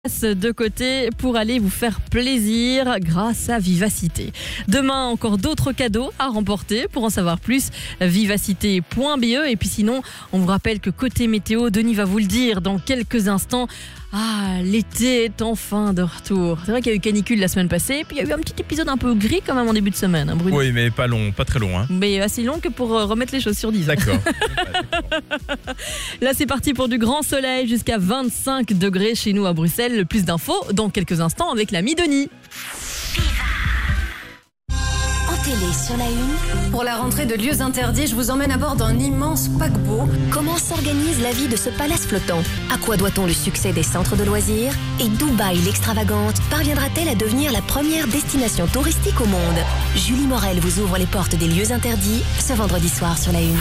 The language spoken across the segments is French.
de côté pour aller vous faire plaisir grâce à Vivacité. Demain, encore d'autres cadeaux à remporter. Pour en savoir plus, vivacité.be. Et puis sinon, on vous rappelle que côté météo, Denis va vous le dire dans quelques instants. L'été est enfin de retour. C'est vrai qu'il y a eu canicule la semaine passée, puis il y a eu un petit épisode un peu gris quand même en début de semaine, hein, Bruno. Oui, mais pas long, pas très long. Hein. Mais assez long que pour remettre les choses sur 10. D'accord. Là, c'est parti pour du grand soleil jusqu'à 25 degrés chez nous à Bruxelles. Le plus d'infos dans quelques instants avec l'ami Denis. Télé sur la une. Pour la rentrée de lieux interdits, je vous emmène à bord d'un immense paquebot. Comment s'organise la vie de ce palace flottant? À quoi doit-on le succès des centres de loisirs? Et Dubaï l'extravagante parviendra-t-elle à devenir la première destination touristique au monde? Julie Morel vous ouvre les portes des lieux interdits ce vendredi soir sur la une.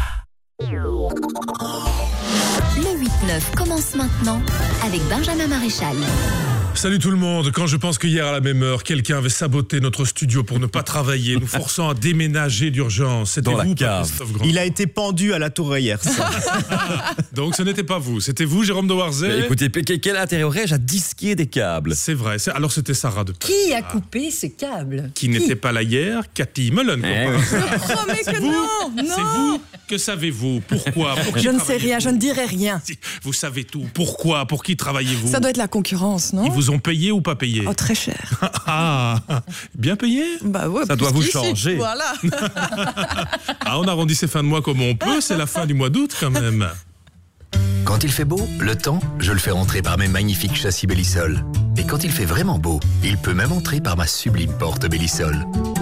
Le 8-9 commence maintenant avec Benjamin Maréchal. Salut tout le monde. Quand je pense que hier à la même heure, quelqu'un avait saboté notre studio pour ne pas travailler, nous forçant à déménager d'urgence. C'était dans vous, la cave. Christophe Grand. Il a été pendu à la tour hier. Donc ce n'était pas vous, c'était vous, Jérôme de Warzay. Écoutez, quel intérêt aurais-je à disquer des câbles? C'est vrai. Alors c'était Sarah de Paris. Qui a coupé ces câbles? Qui n'était pas là hier, Cathy Mullen. Promets que non. C'est vous. Que savez-vous? Pourquoi? Pour qui Je ne sais travaillez-vous? rien, je ne dirai rien. Vous savez tout. Pourquoi? Pour qui travaillez-vous? Ça doit être la concurrence, non? Ils vous ont payé ou pas payé? Oh, très cher. Bien payé? Bah ouais, Ça doit plus vous qu'ici. changer. Voilà. On arrondit ces fins de mois comme on peut, c'est la fin du mois d'août quand même. Quand il fait beau, le temps, je le fais rentrer par mes magnifiques châssis Bellisol. Et quand il fait vraiment beau, il peut même entrer par ma sublime porte Bellisol.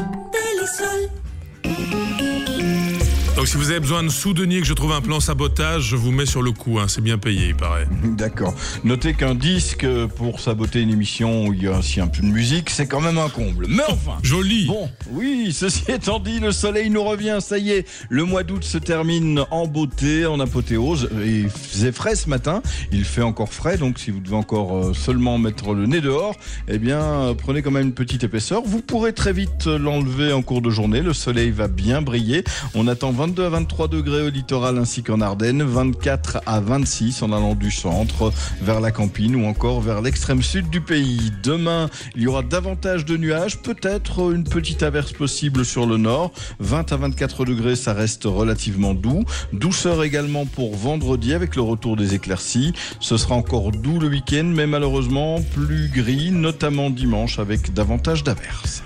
Donc si vous avez besoin de sous, Denis, que je trouve un plan sabotage, je vous mets sur le coup, hein. C'est bien payé, il paraît. D'accord. Notez qu'un disque pour saboter une émission où il y a aussi un peu de musique, c'est quand même un comble. Mais enfin. Joli. Bon, oui, ceci étant dit, le soleil nous revient, ça y est. Le mois d'août se termine en beauté, en apothéose. Il faisait frais ce matin, il fait encore frais, donc si vous devez encore seulement mettre le nez dehors, eh bien, prenez quand même une petite épaisseur. Vous pourrez très vite l'enlever en cours de journée, le soleil va bien briller. On attend 22 à 23 degrés au littoral ainsi qu'en Ardennes, 24 à 26 en allant du centre vers la Campine ou encore vers l'extrême sud du pays. Demain, il y aura davantage de nuages, peut-être une petite averse possible sur le nord. 20 à 24 degrés, ça reste relativement doux. Douceur également pour vendredi avec le retour des éclaircies. Ce sera encore doux le week-end, mais malheureusement plus gris, notamment dimanche avec davantage d'averses.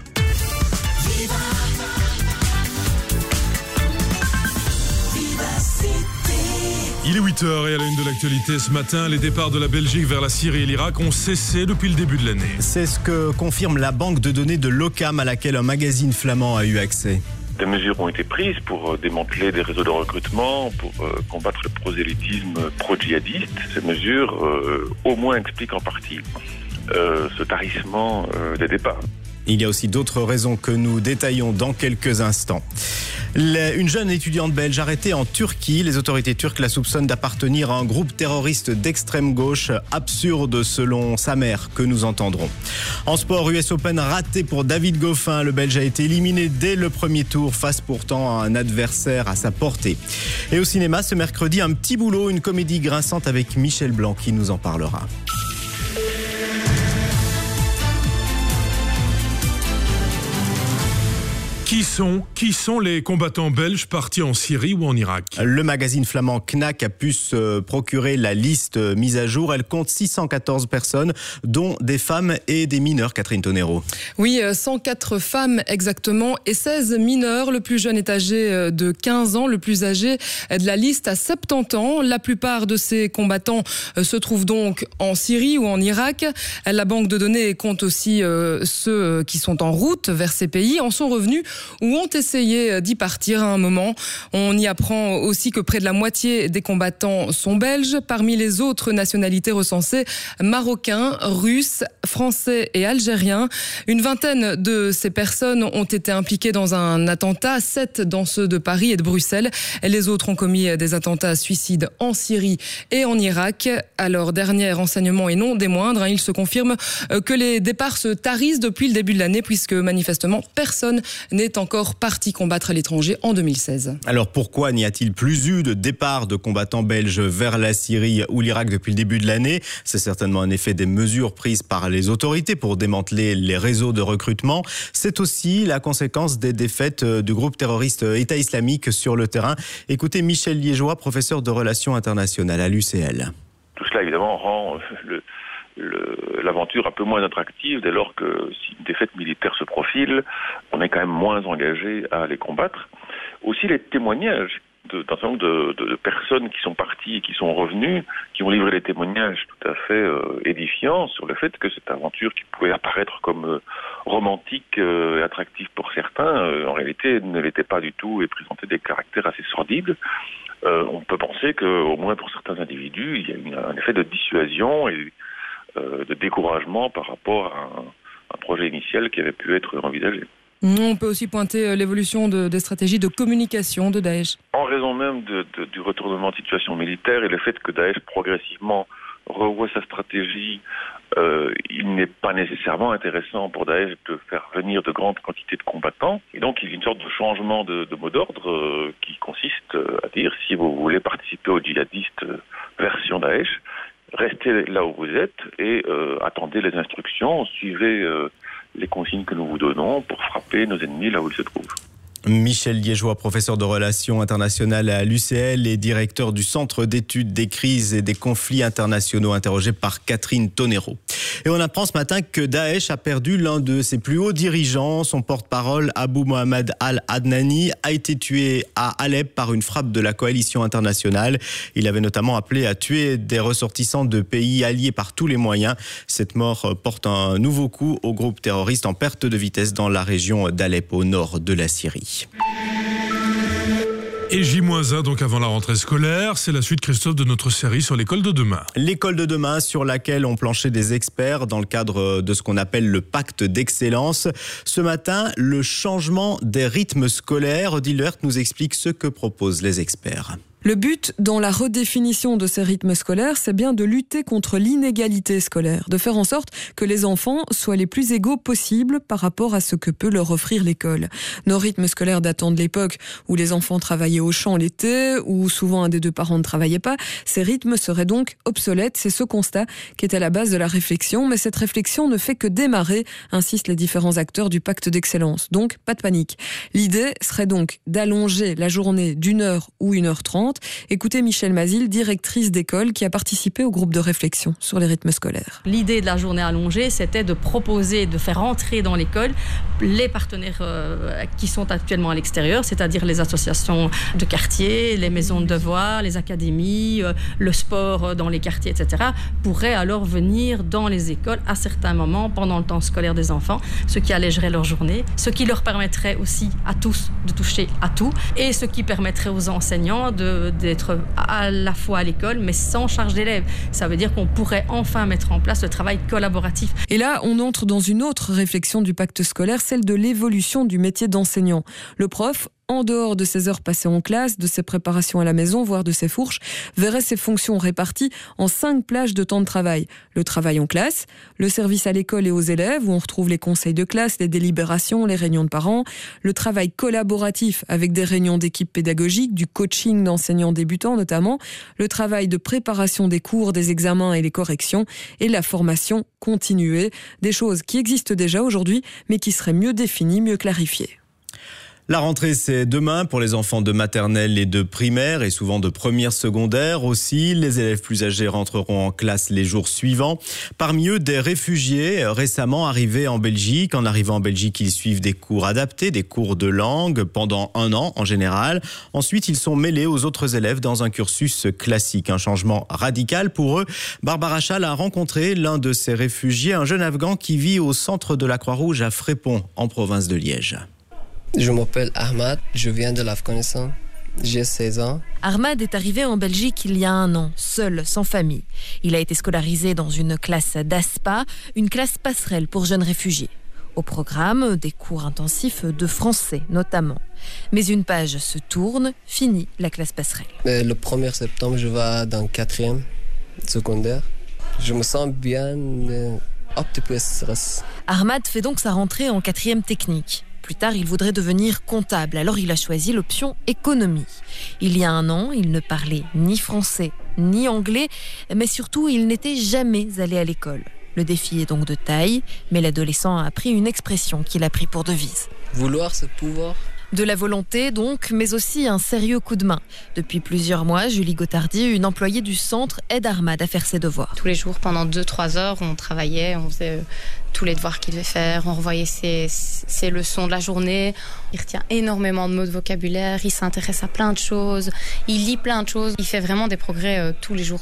Il est 8h et à la une de l'actualité ce matin, les départs de la Belgique vers la Syrie et l'Irak ont cessé depuis le début de l'année. C'est ce que confirme la banque de données de l'OCAM à laquelle un magazine flamand a eu accès. Des mesures ont été prises pour démanteler des réseaux de recrutement, pour combattre le prosélytisme pro-djihadiste. Ces mesures, au moins, expliquent en partie ce tarissement des départs. Il y a aussi d'autres raisons que nous détaillons dans quelques instants. Une jeune étudiante belge arrêtée en Turquie. Les autorités turques la soupçonnent d'appartenir à un groupe terroriste d'extrême gauche. Absurde selon sa mère que nous entendrons. En sport, US Open raté pour David Goffin. Le Belge a été éliminé dès le premier tour face pourtant à un adversaire à sa portée. Et au cinéma, ce mercredi, un petit boulot, une comédie grinçante avec Michel Blanc qui nous en parlera. Qui sont les combattants belges partis en Syrie ou en Irak? Le magazine flamand Knack a pu se procurer la liste mise à jour. Elle compte 614 personnes, dont des femmes et des mineurs, Catherine Tonero. Oui, 104 femmes exactement et 16 mineurs. Le plus jeune est âgé de 15 ans, le plus âgé de la liste a 70 ans. La plupart de ces combattants se trouvent donc en Syrie ou en Irak. La banque de données compte aussi ceux qui sont en route vers ces pays, en sont revenus ou ont essayé d'y partir à un moment. On y apprend aussi que près de la moitié des combattants sont belges. Parmi les autres nationalités recensées, marocains, russes, français et algériens. Une vingtaine de ces personnes ont été impliquées dans un attentat, 7 dans ceux de Paris et de Bruxelles. Les autres ont commis des attentats suicides en Syrie et en Irak. Alors, dernier renseignement et non des moindres, il se confirme que les départs se tarissent depuis le début de l'année puisque manifestement personne n'est encore parti combattre à l'étranger en 2016. Alors pourquoi n'y a-t-il plus eu de départ de combattants belges vers la Syrie ou l'Irak depuis le début de l'année? C'est certainement en effet des mesures prises par les autorités pour démanteler les réseaux de recrutement. C'est aussi la conséquence des défaites du groupe terroriste État islamique sur le terrain. Écoutez Michel Liégeois, professeur de relations internationales à l'UCL. Tout cela évidemment rend l'aventure un peu moins attractive dès lors que si une défaite militaire se profile, on est quand même moins engagé à les combattre. Aussi les témoignages d'un certain nombre de personnes qui sont parties et qui sont revenues, qui ont livré des témoignages tout à fait édifiants sur le fait que cette aventure qui pouvait apparaître comme romantique et attractive pour certains, en réalité ne l'était pas du tout et présentait des caractères assez sordides. On peut penser qu'au moins pour certains individus, il y a un effet de dissuasion et de découragement par rapport à un projet initial qui avait pu être envisagé. On peut aussi pointer l'évolution des stratégies de communication de Daesh. En raison même du retournement de situation militaire et le fait que Daesh progressivement revoit sa stratégie, il n'est pas nécessairement intéressant pour Daesh de faire venir de grandes quantités de combattants. Et donc il y a une sorte de changement de mot d'ordre qui consiste à dire si vous voulez participer aux djihadistes version Daesh, restez là où vous êtes et attendez les instructions, suivez les consignes que nous vous donnons pour frapper nos ennemis là où ils se trouvent. Michel Liégeois, professeur de relations internationales à l'UCL et directeur du Centre d'études des crises et des conflits internationaux, interrogé par Catherine Tonero. Et on apprend ce matin que Daesh a perdu l'un de ses plus hauts dirigeants. Son porte-parole, Abou Mohamed Al-Adnani, a été tué à Alep par une frappe de la coalition internationale. Il avait notamment appelé à tuer des ressortissants de pays alliés par tous les moyens. Cette mort porte un nouveau coup au groupe terroriste en perte de vitesse dans la région d'Alep, au nord de la Syrie. Et J-1 donc avant la rentrée scolaire, c'est la suite, Christophe, de notre série sur l'école de demain. L'école de demain sur laquelle ont planché des experts dans le cadre de ce qu'on appelle le pacte d'excellence. Ce matin, le changement des rythmes scolaires. Odile Lehert nous explique ce que proposent les experts. Le but dans la redéfinition de ces rythmes scolaires, c'est bien de lutter contre l'inégalité scolaire, de faire en sorte que les enfants soient les plus égaux possibles par rapport à ce que peut leur offrir l'école. Nos rythmes scolaires datant de l'époque où les enfants travaillaient au champ l'été, où souvent un des deux parents ne travaillait pas. Ces rythmes seraient donc obsolètes. C'est ce constat qui est à la base de la réflexion, mais cette réflexion ne fait que démarrer, insistent les différents acteurs du pacte d'excellence. Donc, pas de panique. L'idée serait donc d'allonger la journée d'1 heure ou 1h30. Écoutez Michel Mazil, directrice d'école qui a participé au groupe de réflexion sur les rythmes scolaires. L'idée de la journée allongée, c'était de proposer, de faire entrer dans l'école les partenaires qui sont actuellement à l'extérieur, c'est-à-dire les associations de quartier, les maisons de devoirs, les académies, le sport dans les quartiers, etc., pourraient alors venir dans les écoles à certains moments pendant le temps scolaire des enfants, ce qui allégerait leur journée, ce qui leur permettrait aussi à tous de toucher à tout et ce qui permettrait aux enseignants d'être à la fois à l'école mais sans charge d'élèves. Ça veut dire qu'on pourrait enfin mettre en place le travail collaboratif. Et là, on entre dans une autre réflexion du pacte scolaire, celle de l'évolution du métier d'enseignant. Le prof, en dehors de ses heures passées en classe, de ses préparations à la maison, voire de ses fourches, verrait ses fonctions réparties en 5 plages de temps de travail. Le travail en classe, le service à l'école et aux élèves, où on retrouve les conseils de classe, les délibérations, les réunions de parents, le travail collaboratif avec des réunions d'équipe pédagogique, du coaching d'enseignants débutants notamment, le travail de préparation des cours, des examens et les corrections, et la formation continuée, des choses qui existent déjà aujourd'hui, mais qui seraient mieux définies, mieux clarifiées. La rentrée, c'est demain pour les enfants de maternelle et de primaire et souvent de première secondaire aussi. Les élèves plus âgés rentreront en classe les jours suivants. Parmi eux, des réfugiés récemment arrivés en Belgique. En arrivant en Belgique, ils suivent des cours adaptés, des cours de langue pendant 1 an en général. Ensuite, ils sont mêlés aux autres élèves dans un cursus classique. Un changement radical pour eux. Barbara Chal a rencontré l'un de ces réfugiés, un jeune Afghan qui vit au centre de la Croix-Rouge à Frépont, en province de Liège. Je m'appelle Ahmad, je viens de l'Afghanistan, j'ai 16 ans. Ahmad est arrivé en Belgique il y a 1 an, seul, sans famille. Il a été scolarisé dans une classe d'ASPA, une classe passerelle pour jeunes réfugiés. Au programme, des cours intensifs de français notamment. Mais une page se tourne, finit la classe passerelle. Le 1er septembre, je vais dans 4e secondaire. Je me sens bien, un petit peu stress. Ahmad fait donc sa rentrée en 4e technique. Plus tard, il voudrait devenir comptable, alors il a choisi l'option économie. Il y a 1 an, il ne parlait ni français ni anglais, mais surtout, il n'était jamais allé à l'école. Le défi est donc de taille, mais l'adolescent a appris une expression qu'il a pris pour devise. Vouloir, c'est pouvoir. De la volonté donc, mais aussi un sérieux coup de main. Depuis plusieurs mois, Julie Gottardi, une employée du centre, aide Ahmad à faire ses devoirs. Tous les jours, pendant 2-3 heures, on travaillait, on faisait tous les devoirs qu'il devait faire, on revoyait ses leçons de la journée. Il retient énormément de mots de vocabulaire, il s'intéresse à plein de choses, il lit plein de choses. Il fait vraiment des progrès tous les jours.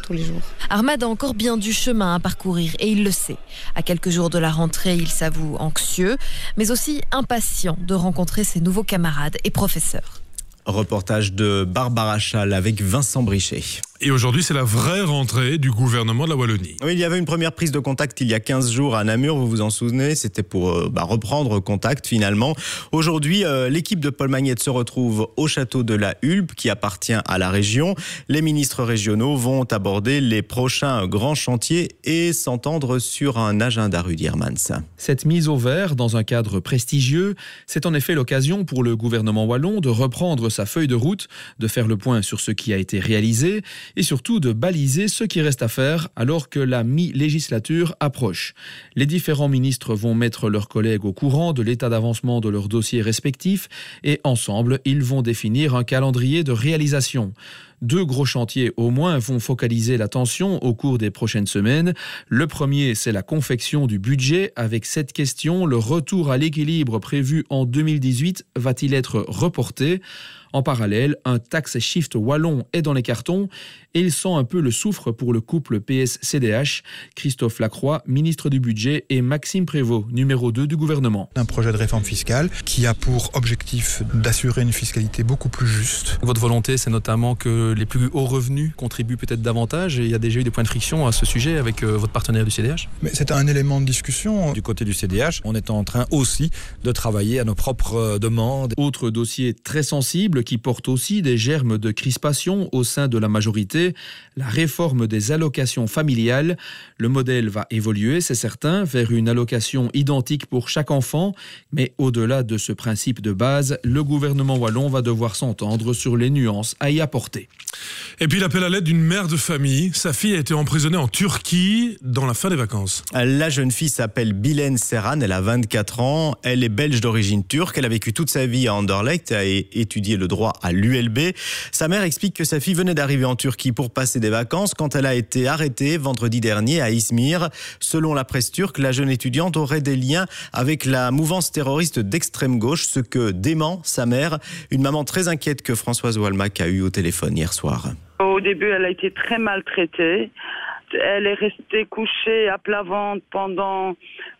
Ahmad a encore bien du chemin à parcourir et il le sait. À quelques jours de la rentrée, il s'avoue anxieux, mais aussi impatient de rencontrer ses nouveaux camarades et professeurs. Reportage de Barbara Schall avec Vincent Brichet. Et aujourd'hui, c'est la vraie rentrée du gouvernement de la Wallonie. Oui, il y avait une première prise de contact il y a 15 jours à Namur, vous vous en souvenez, c'était pour reprendre contact finalement. Aujourd'hui, l'équipe de Paul Magnette se retrouve au château de la Hulpe qui appartient à la région. Les ministres régionaux vont aborder les prochains grands chantiers et s'entendre sur un agenda, Rudy Hermans. Cette mise au vert dans un cadre prestigieux, c'est en effet l'occasion pour le gouvernement wallon de reprendre sa feuille de route, de faire le point sur ce qui a été réalisé et surtout de baliser ce qui reste à faire alors que la mi-législature approche. Les différents ministres vont mettre leurs collègues au courant de l'état d'avancement de leurs dossiers respectifs et ensemble, ils vont définir un calendrier de réalisation. 2 gros chantiers au moins vont focaliser l'attention au cours des prochaines semaines. Le premier, c'est la confection du budget avec cette question: le retour à l'équilibre prévu en 2018 va-t-il être reporté ? En parallèle, un tax shift wallon est dans les cartons et il sent un peu le soufre pour le couple PS-CDH. Christophe Lacroix, ministre du Budget, et Maxime Prévost, numéro 2 du gouvernement. Un projet de réforme fiscale qui a pour objectif d'assurer une fiscalité beaucoup plus juste. Votre volonté, c'est notamment que les plus hauts revenus contribuent peut-être davantage et il y a déjà eu des points de friction à ce sujet avec votre partenaire du CDH. Mais c'est un élément de discussion. Du côté du CDH, on est en train aussi de travailler à nos propres demandes. Autre dossier très sensible qui porte aussi des germes de crispation au sein de la majorité, la réforme des allocations familiales. Le modèle va évoluer, c'est certain, vers une allocation identique pour chaque enfant, mais au-delà de ce principe de base, le gouvernement wallon va devoir s'entendre sur les nuances à y apporter. Et puis l'appel à l'aide d'une mère de famille. Sa fille a été emprisonnée en Turquie dans la fin des vacances. La jeune fille s'appelle Bilen Serhan, elle a 24 ans, elle est belge d'origine turque, elle a vécu toute sa vie à Anderlecht, a étudié le droit à l'ULB. Sa mère explique que sa fille venait d'arriver en Turquie pour passer des vacances quand elle a été arrêtée vendredi dernier à Izmir. Selon la presse turque, la jeune étudiante aurait des liens avec la mouvance terroriste d'extrême gauche, ce que dément sa mère, une maman très inquiète que Françoise Walmack a eu au téléphone hier soir. Au début, elle a été très maltraitée. Elle est restée couchée à plat ventre pendant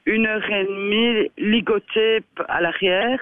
1h30, ligotée à l'arrière.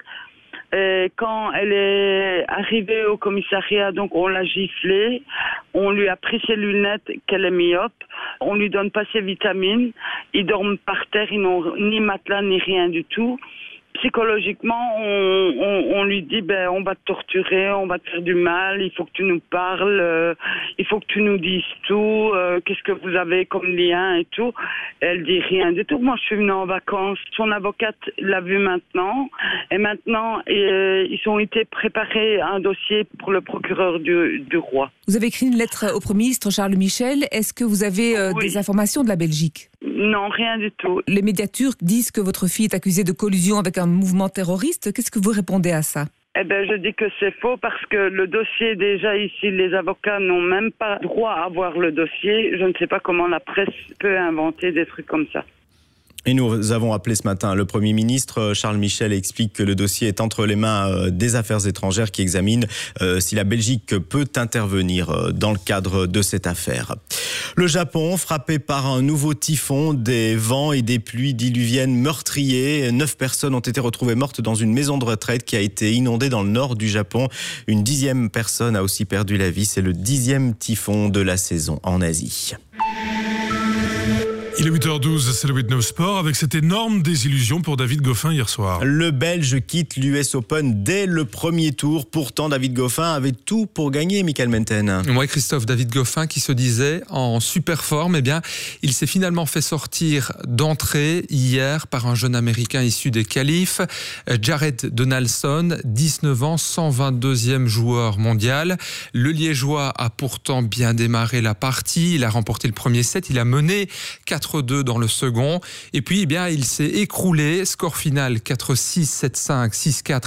Et quand elle est arrivée au commissariat, donc on l'a giflée, on lui a pris ses lunettes qu'elle est myope, on lui donne pas ses vitamines, ils dorment par terre, ils n'ont ni matelas ni rien du tout. Psychologiquement, on lui dit on va te torturer, on va te faire du mal, il faut que tu nous parles, il faut que tu nous dises tout, qu'est-ce que vous avez comme lien et tout. Elle dit rien du tout. Moi, je suis venue en vacances. Son avocate l'a vue maintenant. Et maintenant, ils ont été préparés un dossier pour le procureur du roi. Vous avez écrit une lettre au Premier ministre Charles Michel. Est-ce que vous avez des informations de la Belgique ? Non, rien du tout. Les médias turcs disent que votre fille est accusée de collusion avec un mouvement terroriste. Qu'est-ce que vous répondez à ça ? Je dis que c'est faux parce que le dossier, déjà ici, les avocats n'ont même pas droit à voir le dossier. Je ne sais pas comment la presse peut inventer des trucs comme ça. Et nous avons appelé ce matin le Premier ministre. Charles Michel explique que le dossier est entre les mains des affaires étrangères qui examinent si la Belgique peut intervenir dans le cadre de cette affaire. Le Japon, frappé par un nouveau typhon, des vents et des pluies diluviennes meurtriers. 9 personnes ont été retrouvées mortes dans une maison de retraite qui a été inondée dans le nord du Japon. Une 10e personne a aussi perdu la vie. C'est le 10e typhon de la saison en Asie. Il est 8h12, c'est le 8-9 Sport avec cette énorme désillusion pour David Goffin hier soir. Le Belge quitte l'US Open dès le premier tour. Pourtant, David Goffin avait tout pour gagner, Michael Menten. Ouais, Christophe, David Goffin qui se disait en super forme, eh bien, il s'est finalement fait sortir d'entrée hier par un jeune Américain issu des qualifs, Jared Donaldson, 19 ans, 122e joueur mondial. Le Liégeois a pourtant bien démarré la partie. Il a remporté le premier set, il a mené 4-2 dans le second. Et puis, eh bien, il s'est écroulé. Score final 4-6, 7-5, 6-4,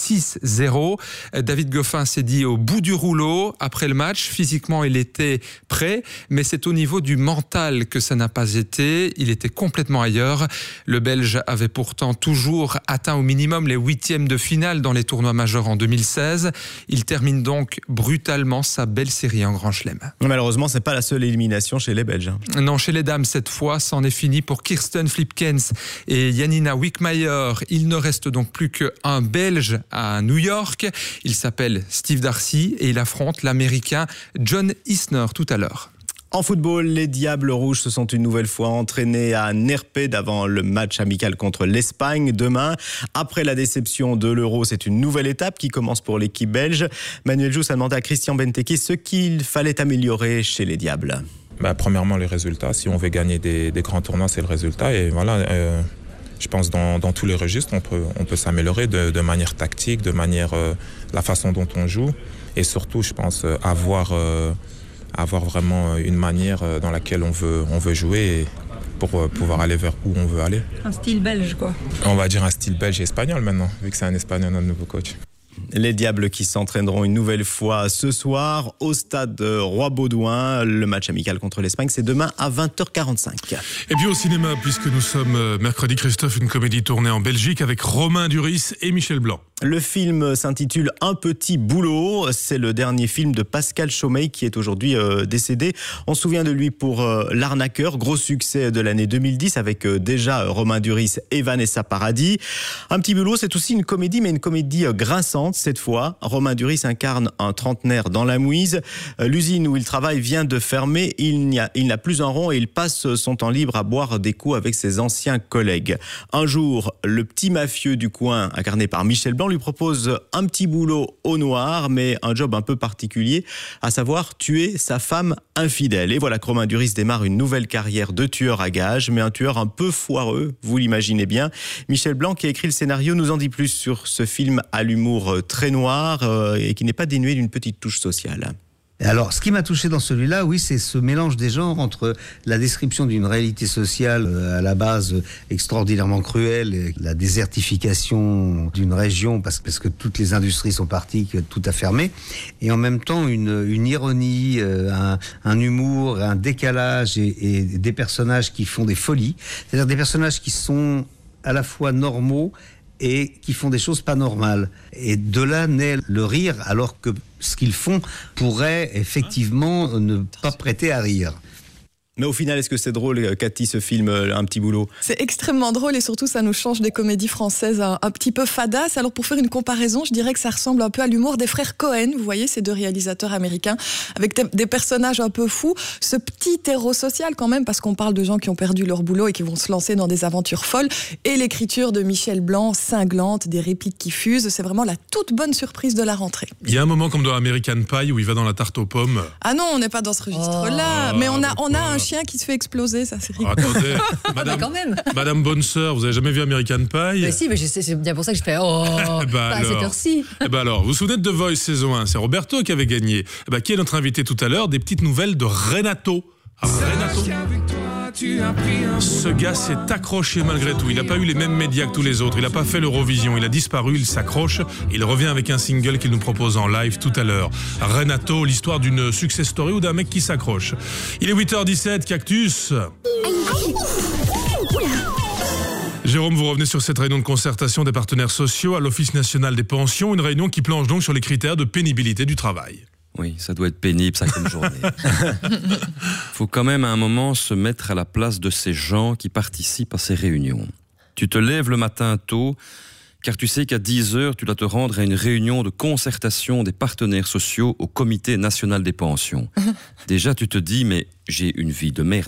6-0. David Goffin s'est dit au bout du rouleau. Après le match, physiquement, il était prêt. Mais c'est au niveau du mental que ça n'a pas été. Il était complètement ailleurs. Le Belge avait pourtant toujours atteint au minimum les 8e de finale dans les tournois majeurs en 2016. Il termine donc brutalement sa belle série en Grand Chelem. Malheureusement, c'est pas la seule élimination chez les Belges. Non, chez les dames, cette fois, c'en est fini pour Kirsten Flipkens et Janina Wickmayer. Il ne reste donc plus qu'un Belge à New York. Il s'appelle Steve Darcy et il affronte l'Américain John Isner tout à l'heure. En football, les Diables Rouges se sont une nouvelle fois entraînés à Nerped avant le match amical contre l'Espagne demain. Après la déception de l'Euro, c'est une nouvelle étape qui commence pour l'équipe belge. Manuel Jousse a demandé à Christian Benteke ce qu'il fallait améliorer chez les Diables. Premièrement, les résultats. Si on veut gagner des grands tournois, c'est le résultat. Et voilà, je pense dans tous les registres, on peut s'améliorer de manière tactique, de manière la façon dont on joue. Et surtout, je pense, avoir vraiment une manière dans laquelle on veut jouer pour pouvoir aller vers où on veut aller. Un style belge, quoi. On va dire un style belge et espagnol maintenant, vu que c'est un Espagnol, notre nouveau coach. Les Diables qui s'entraîneront une nouvelle fois ce soir au stade Roi-Baudouin. Le match amical contre l'Espagne, c'est demain à 20h45. Et puis au cinéma, puisque nous sommes mercredi, Christophe, une comédie tournée en Belgique avec Romain Duris et Michel Blanc. Le film s'intitule Un petit boulot. C'est le dernier film de Pascal Chaumeil qui est aujourd'hui décédé. On se souvient de lui pour L'arnaqueur, gros succès de l'année 2010 avec déjà Romain Duris et Vanessa Paradis. Un petit boulot, c'est aussi une comédie, mais une comédie grinçante cette fois. Romain Duris incarne un trentenaire dans la mouise. L'usine où il travaille vient de fermer. Il n'a plus un rond et il passe son temps libre à boire des coups avec ses anciens collègues. Un jour, le petit mafieux du coin, incarné par Michel Blanc, lui propose un petit boulot au noir, mais un job un peu particulier, à savoir tuer sa femme infidèle. Et voilà que Romain Duris démarre une nouvelle carrière de tueur à gages, mais un tueur un peu foireux, vous l'imaginez bien. Michel Blanc, qui a écrit le scénario, nous en dit plus sur ce film à l'humour très noir et qui n'est pas dénué d'une petite touche sociale. Alors, ce qui m'a touché dans celui-là, oui, c'est ce mélange des genres entre la description d'une réalité sociale à la base extraordinairement cruelle, et la désertification d'une région parce que toutes les industries sont parties, que tout a fermé, et en même temps une ironie, un humour, un décalage et des personnages qui font des folies, c'est-à-dire des personnages qui sont à la fois normaux et qui font des choses pas normales. Et de là naît le rire, alors que ce qu'ils font pourrait effectivement ne pas prêter à rire. Mais au final, est-ce que c'est drôle, Cathy, ce film Un petit boulot ? C'est extrêmement drôle et surtout ça nous change des comédies françaises un petit peu fadas. Alors pour faire une comparaison, je dirais que ça ressemble un peu à l'humour des frères Cohen. Vous voyez, ces deux réalisateurs américains avec des personnages un peu fous. Ce petit terreau social quand même, parce qu'on parle de gens qui ont perdu leur boulot et qui vont se lancer dans des aventures folles. Et l'écriture de Michel Blanc, cinglante, des répliques qui fusent. C'est vraiment la toute bonne surprise de la rentrée. Il y a un moment comme dans American Pie où il va dans la tarte aux pommes. Ah non, on n'est pas dans ce registre-là. Mais on a un chien qui se fait exploser, ça c'est rigolo. Attendez, quand même. Madame Bonne-Sœur, vous avez jamais vu American Pie ? Mais si, mais c'est bien pour ça que je fais pas à cette heure-ci. Alors, vous vous souvenez de The Voice saison 1 ? C'est Roberto qui avait gagné. Qui est notre invité tout à l'heure ? Des petites nouvelles de Renato. Renato. Ce gars s'est accroché malgré tout. Il n'a pas eu les mêmes médias que tous les autres. Il n'a pas fait l'Eurovision. Il a disparu, il s'accroche. Il revient avec un single qu'il nous propose en live tout à l'heure. Renato, l'histoire d'une success story ou d'un mec qui s'accroche. Il est 8h17, Cactus. Jérôme, vous revenez sur cette réunion de concertation des partenaires sociaux à l'Office national des pensions. Une réunion qui planche donc sur les critères de pénibilité du travail. Oui, ça doit être pénible, ça, comme journée. Faut quand même à un moment se mettre à la place de ces gens qui participent à ces réunions. Tu te lèves le matin tôt, car tu sais qu'à 10h, tu dois te rendre à une réunion de concertation des partenaires sociaux au Comité national des pensions. Déjà, tu te dis, mais j'ai une vie de merde.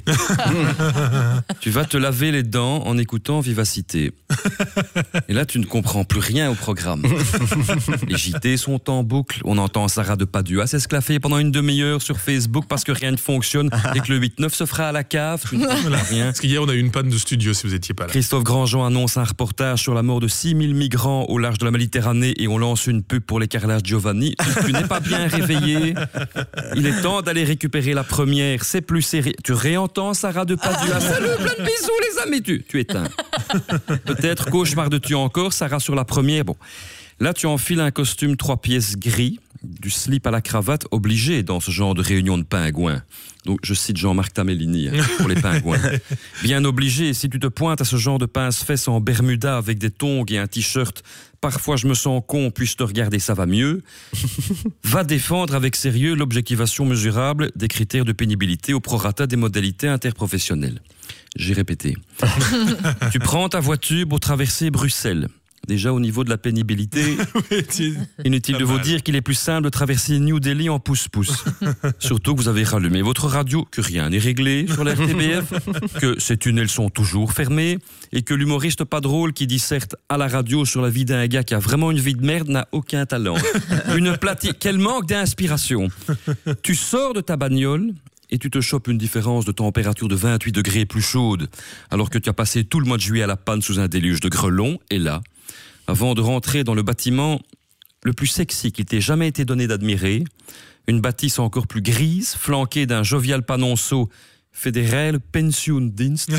Tu vas te laver les dents en écoutant Vivacité. Et là, tu ne comprends plus rien au programme. Les JT sont en boucle. On entend Sarah de Padua s'esclaffer pendant une demi-heure sur Facebook parce que rien ne fonctionne et que le 8-9 se fera à la cave. Tu ne comprends rien. Parce qu'hier, on a eu une panne de studio si vous n'étiez pas là. Christophe Grandjean annonce un reportage sur la mort de 6000 migrants au large de la Méditerranée et on lance une pub pour les carrelages Giovanni. Tu n'es pas bien réveillé. Il est temps d'aller récupérer la première. C'est plus sérieux. Tu réentends Sarah de Padua. Salut, plein de bisous les amis. Tu éteins. Peut-être cauchemardes-tu encore Sarah sur la première. Bon, là tu enfiles un costume 3 pièces gris, du slip à la cravate, obligé dans ce genre de réunion de pingouins. Donc je cite Jean-Marc Tamellini pour les pingouins. Bien obligé, si tu te pointes à ce genre de pince-fesses en Bermuda avec des tongs et un t-shirt, parfois je me sens con, puis-je te regarder, ça va mieux. Va défendre avec sérieux l'objectivation mesurable des critères de pénibilité au prorata des modalités interprofessionnelles. J'ai répété. Tu prends ta voiture pour traverser Bruxelles. Déjà au niveau de la pénibilité, inutile de vous dire qu'il est plus simple de traverser New Delhi en pouce-pouce. Surtout que vous avez rallumé votre radio, que rien n'est réglé sur la RTBF, que ces tunnels sont toujours fermés et que l'humoriste pas drôle qui disserte à la radio sur la vie d'un gars qui a vraiment une vie de merde n'a aucun talent. Quel manque d'inspiration. Tu sors de ta bagnole et tu te chopes une différence de température de 28 degrés plus chaude, alors que tu as passé tout le mois de juillet à la panne sous un déluge de grelons, et là, avant de rentrer dans le bâtiment le plus sexy qu'il t'ait jamais été donné d'admirer, une bâtisse encore plus grise, flanquée d'un jovial panonceau Fédéral Pensionsdienst.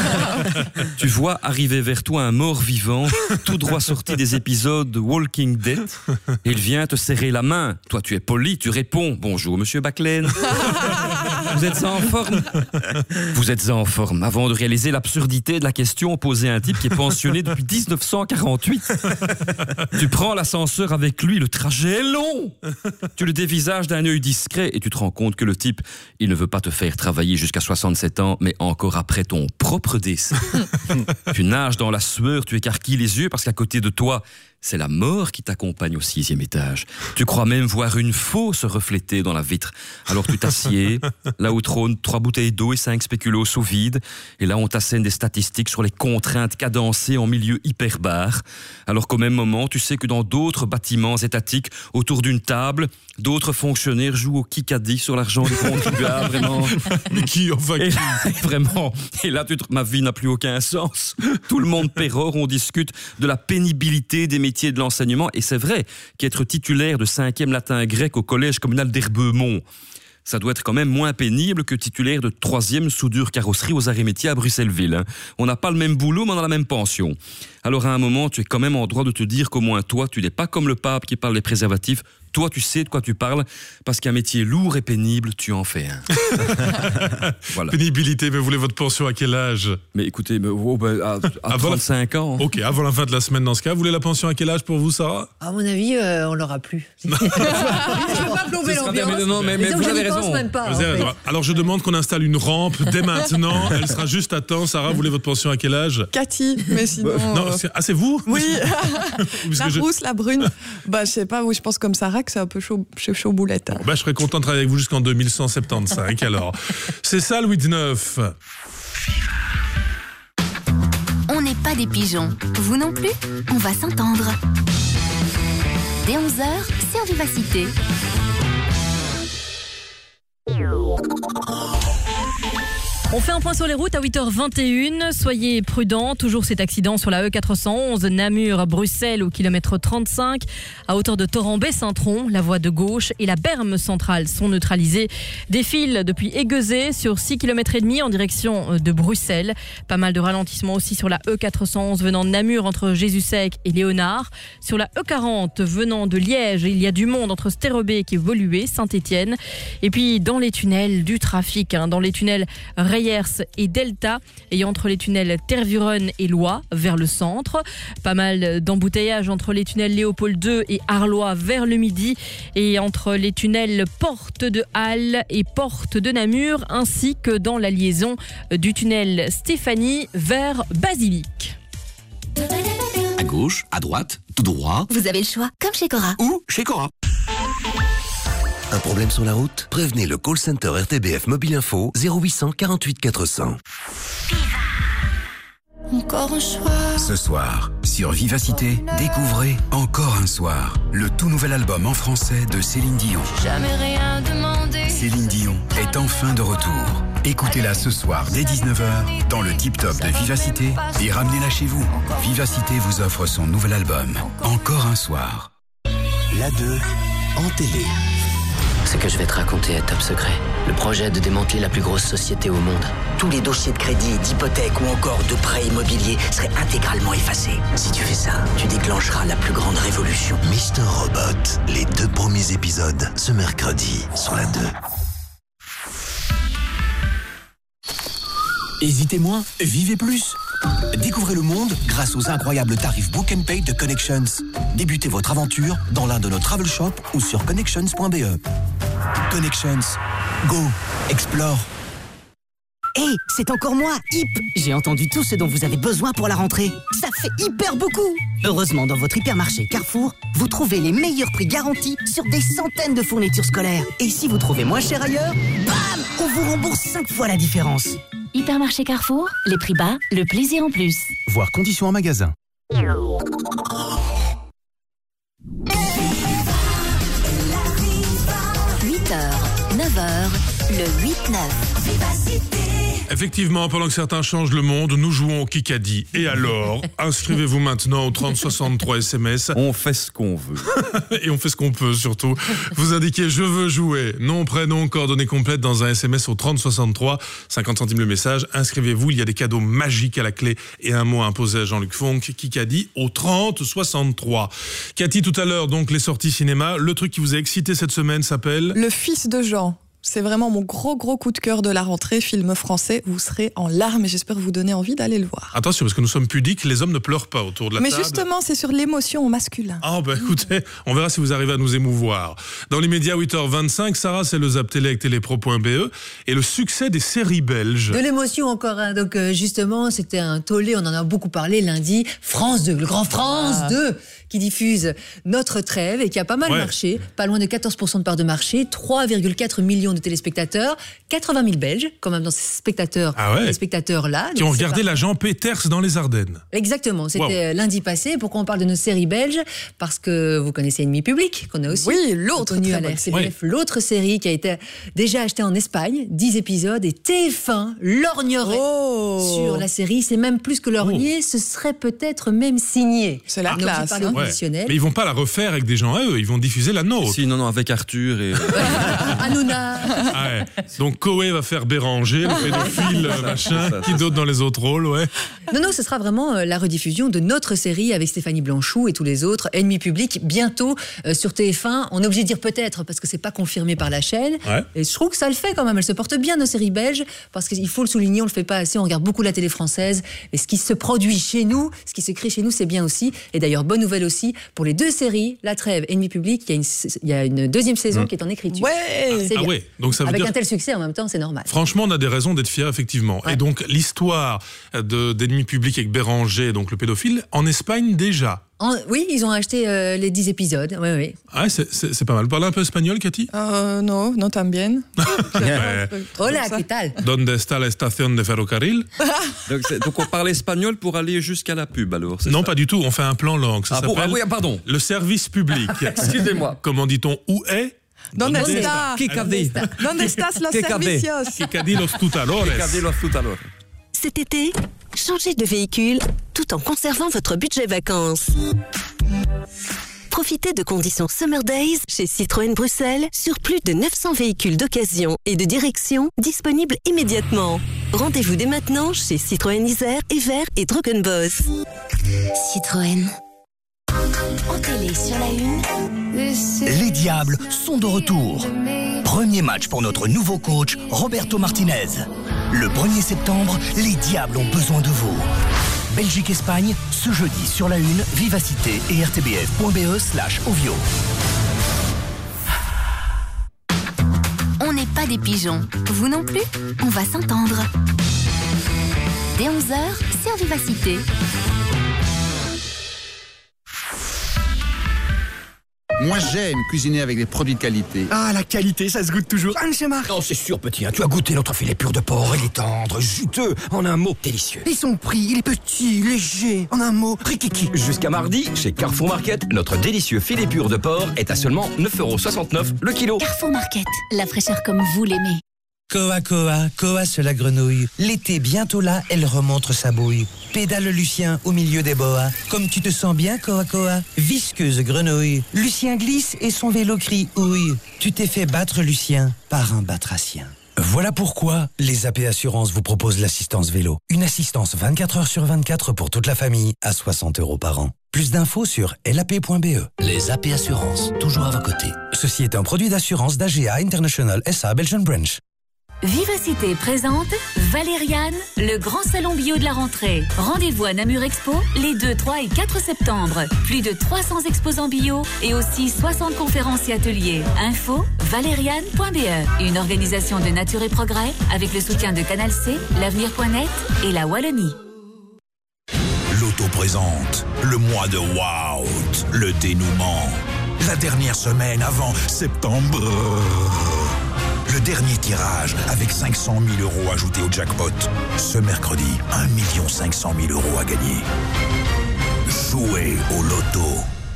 Tu vois arriver vers toi un mort-vivant, tout droit sorti des épisodes de Walking Dead. Et il vient te serrer la main. Toi, tu es poli, tu réponds « Bonjour, monsieur Baclaine. » Vous êtes en forme? Vous êtes en forme. Avant de réaliser l'absurdité de la question posée à un type qui est pensionné depuis 1948. Tu prends l'ascenseur avec lui, le trajet est long. Tu le dévisages d'un œil discret et tu te rends compte que le type, il ne veut pas te faire travailler jusqu'à 67 ans, mais encore après ton propre décès. Tu nages dans la sueur, tu écarquilles les yeux parce qu'à côté de toi, c'est la mort qui t'accompagne au 6e étage. Tu crois même voir une faux se refléter dans la vitre. Alors tu t'assieds, là où trônent 3 bouteilles d'eau et 5 spéculoos sous vide. Et là on t'assène des statistiques sur les contraintes cadencées en milieu hyperbare. Alors qu'au même moment, tu sais que dans d'autres bâtiments étatiques, autour d'une table, d'autres fonctionnaires jouent au Kikadi sur l'argent des contribuables, vraiment. Mais qui, enfin qui? Vraiment. Et là, ma vie n'a plus aucun sens. Tout le monde pérore, on discute de la pénibilité des métiers de l'enseignement. Et c'est vrai qu'être titulaire de 5e latin grec au collège communal d'Herbeumont, ça doit être quand même moins pénible que titulaire de 3e soudure carrosserie aux arrêts métiers à Bruxelles-Ville. On n'a pas le même boulot, mais on a la même pension. Alors à un moment, tu es quand même en droit de te dire qu'au moins toi, tu n'es pas comme le pape qui parle des préservatifs. Toi, tu sais de quoi tu parles, parce qu'un métier lourd et pénible, tu en fais un. Voilà. Pénibilité, mais vous voulez votre pension à quel âge? Mais écoutez, à 35 ans. Ok, avant la fin de la semaine dans ce cas. Vous voulez la pension à quel âge pour vous, Sarah? À mon avis, on l'aura plus. Je ne veux pas plomber l'ambiance. Mais vous avez raison. Même pas, vous avez raison. Alors je demande qu'on installe une rampe dès maintenant. Elle sera juste à temps. Sarah, vous voulez votre pension à quel âge? Cathy, mais sinon... Non, c'est vous? Oui, la rousse, la brune. Je sais pas, oui, je pense comme Sarah que c'est un peu chaud boulette. Bon, je serais content de travailler avec vous jusqu'en 2175 alors. C'est ça le 8-9. On n'est pas des pigeons. Vous non plus? On va s'entendre. Dès 11h, sur Vivacité. On fait un point sur les routes à 8h21. Soyez prudents. Toujours cet accident sur la E411 Namur-Bruxelles au kilomètre 35. À hauteur de Torrent-Baie-Saint-Tron, la voie de gauche et la berme centrale sont neutralisées. Des files depuis Aiguezé sur 6,5 km en direction de Bruxelles. Pas mal de ralentissements aussi sur la E411 venant de Namur entre Jésus-Sec et Léonard. Sur la E40 venant de Liège, il y a du monde entre Stérobé et Woluwe, Saint-Étienne. Et puis dans les tunnels, du trafic, dans les tunnels Reyers et Delta, et entre les tunnels Tervuren et Loire vers le centre. Pas mal d'embouteillages entre les tunnels Léopold II et Arlois vers le midi, et entre les tunnels Porte de Halle et Porte de Namur, ainsi que dans la liaison du tunnel Stéphanie vers Basilique. À gauche, à droite, tout droit. Vous avez le choix, comme chez Cora. Ou chez Cora. Un problème sur la route? Prévenez le call center RTBF Mobile Info 0800 48 400. Encore un soir. Ce soir, sur Vivacité, découvrez Encore un soir, le tout nouvel album en français de Céline Dion. Jamais rien demandé. Céline Dion est enfin de retour. Écoutez-la ce soir dès 19h dans le Tip Top de Vivacité et ramenez-la chez vous. Vivacité vous offre son nouvel album, Encore un soir. La 2 en télé. Ce que je vais te raconter est top secret. Le projet de démanteler la plus grosse société au monde. Tous les dossiers de crédit, d'hypothèque ou encore de prêts immobiliers seraient intégralement effacés. Si tu fais ça, tu déclencheras la plus grande révolution. Mr. Robot, les 2 premiers épisodes ce mercredi sur la 2. Hésitez moins, vivez plus. Découvrez le monde grâce aux incroyables tarifs Book & Pay de Connections. Débutez votre aventure dans l'un de nos travel shops ou sur connections.be. Connections. Go. Explore. Hé, c'est encore moi, Hip. J'ai entendu tout ce dont vous avez besoin pour la rentrée. Ça fait hyper beaucoup. Heureusement, dans votre hypermarché Carrefour, vous trouvez les meilleurs prix garantis sur des centaines de fournitures scolaires. Et si vous trouvez moins cher ailleurs, bam, on vous rembourse 5 fois la différence. Hypermarché Carrefour, les prix bas, le plaisir en plus. Voir conditions en magasin. 8h, 9h, le 8-9. Effectivement, pendant que certains changent le monde, nous jouons au Kikadi. Et alors, inscrivez-vous maintenant au 3063 SMS. On fait ce qu'on veut. Et on fait ce qu'on peut surtout. Vous indiquez « Je veux jouer ». Nom, prénom, coordonnées complètes dans un SMS au 3063. 50 centimes le message. Inscrivez-vous, il y a des cadeaux magiques à la clé. Et un mot imposé à Jean-Luc Fonck. Kikadi au 3063. Cathy, tout à l'heure, donc les sorties cinéma. Le truc qui vous a excité cette semaine s'appelle... Le fils de Jean. C'est vraiment mon gros coup de cœur de la rentrée, film français. Vous serez en larmes et j'espère vous donner envie d'aller le voir. Attention, parce que nous sommes pudiques, les hommes ne pleurent pas autour de la table. Mais justement, c'est sur l'émotion au masculin. Ah écoutez, on verra si vous arrivez à nous émouvoir. Dans l'immédiat, 8h25, Sarah, c'est le Zap Télé avec télépro.be et le succès des séries belges. De l'émotion encore, hein. Donc justement, c'était un tollé, on en a beaucoup parlé lundi. France 2, le grand France 2, qui diffuse Notre Trêve et qui a pas mal marché, pas loin de 14% de part de marché, 3,4 millions de téléspectateurs, 80 000 Belges, quand même dans ces spectateurs, les spectateurs-là. Qui ont regardé l'agent Peters dans les Ardennes. Exactement, c'était lundi passé. Pourquoi on parle de nos séries belges? Parce que vous connaissez Ennemi Public, qu'on a aussi connu à la RCBF, l'autre série qui a été déjà achetée en Espagne, 10 épisodes, et TF1 lorgnerait sur la série. C'est même plus que lorgner, ce serait peut-être même signé. C'est la classe. Mais ils vont pas la refaire avec des gens à eux, ils vont diffuser la nôtre. Si, non, avec Arthur et... Hanouna. Donc Koé va faire Béranger, le pédophile, machin, qui d'autre dans les autres rôles, Non, ce sera vraiment la rediffusion de notre série avec Stéphanie Blanchou et tous les autres. Ennemi Public, bientôt sur TF1. On est obligé de dire peut-être, parce que c'est pas confirmé par la chaîne. Et je trouve que ça le fait quand même. Elles se portent bien, nos séries belges, parce qu'il faut le souligner, on le fait pas assez, on regarde beaucoup la télé française. Et ce qui se produit chez nous, ce qui se crée chez nous, c'est bien aussi. Et d'ailleurs, bonne nouvelle aussi, pour les deux séries, La Trêve, Ennemi Public, il y a une deuxième saison qui est en écriture. Donc ça veut avec dire... un tel succès, en même temps, c'est normal. Franchement, on a des raisons d'être fiers, effectivement. Et donc, l'histoire d'Ennemi Public avec Béranger, donc le pédophile, en Espagne déjà. Oui, ils ont acheté les 10 épisodes. C'est pas mal. Parlez un peu espagnol, Cathy? No también. Hola, ¿qué tal? ¿Dónde está la estación de ferrocarril? Donc on parle espagnol pour aller jusqu'à la pub, alors? Non, pas du tout. On fait un plan langue. Ça s'appelle pardon. Le service public. Excusez-moi. Comment dit-on? Où est? ¿Dónde está? ¿Dónde estás los servicios? Kikadi los tutalores. Cet été, changez de véhicule tout en conservant votre budget vacances. Profitez de conditions Summer Days chez Citroën Bruxelles sur plus de 900 véhicules d'occasion et de direction disponibles immédiatement. Rendez-vous dès maintenant chez Citroën Isère, Evere et Drogenbos. Citroën. En télé sur la une. Les Diables sont de retour. Premier match pour notre nouveau coach, Roberto Martinez. Le 1er septembre, les Diables ont besoin de vous. Belgique-Espagne, ce jeudi sur la une, Vivacité et rtbf.be/ovio. On n'est pas des pigeons. Vous non plus? On va s'entendre. Dès 11h, sur Vivacité. Moi, j'aime cuisiner avec des produits de qualité. Ah, la qualité, ça se goûte toujours. Anne chez Marc. Non, c'est sûr, petit. Tu as goûté notre filet pur de porc. Il est tendre, juteux. En un mot, délicieux. Et son prix, il est petit, léger. En un mot, rikiki. Jusqu'à mardi, chez Carrefour Market, notre délicieux filet pur de porc est à seulement 9,69 € le kilo. Carrefour Market, la fraîcheur comme vous l'aimez. Koa c'est la grenouille. L'été bientôt là, elle remonte sa bouille. Pédale Lucien au milieu des boas. Comme tu te sens bien, Koa. Visqueuse grenouille. Lucien glisse et son vélo crie ouille. Tu t'es fait battre, Lucien, par un batracien. Voilà pourquoi les AP Assurances vous proposent l'assistance vélo. Une assistance 24 heures sur 24 pour toute la famille à 60 € par an. Plus d'infos sur lap.be. Les AP Assurances, toujours à vos côtés. Ceci est un produit d'assurance d'AGA International SA Belgian Branch. Vivacité présente Valériane, le grand salon bio de la rentrée. Rendez-vous à Namur Expo les 2, 3 et 4 septembre. Plus de 300 exposants bio et aussi 60 conférences et ateliers. Info valériane.be. Une organisation de Nature et Progrès avec le soutien de Canal C, l'avenir.net et la Wallonie. L'Auto présente le mois de Wow, le dénouement. La dernière semaine avant septembre. Le dernier tirage avec 500 000 € ajoutés au jackpot. Ce mercredi, 1 500 000 € à gagner. Jouez au loto.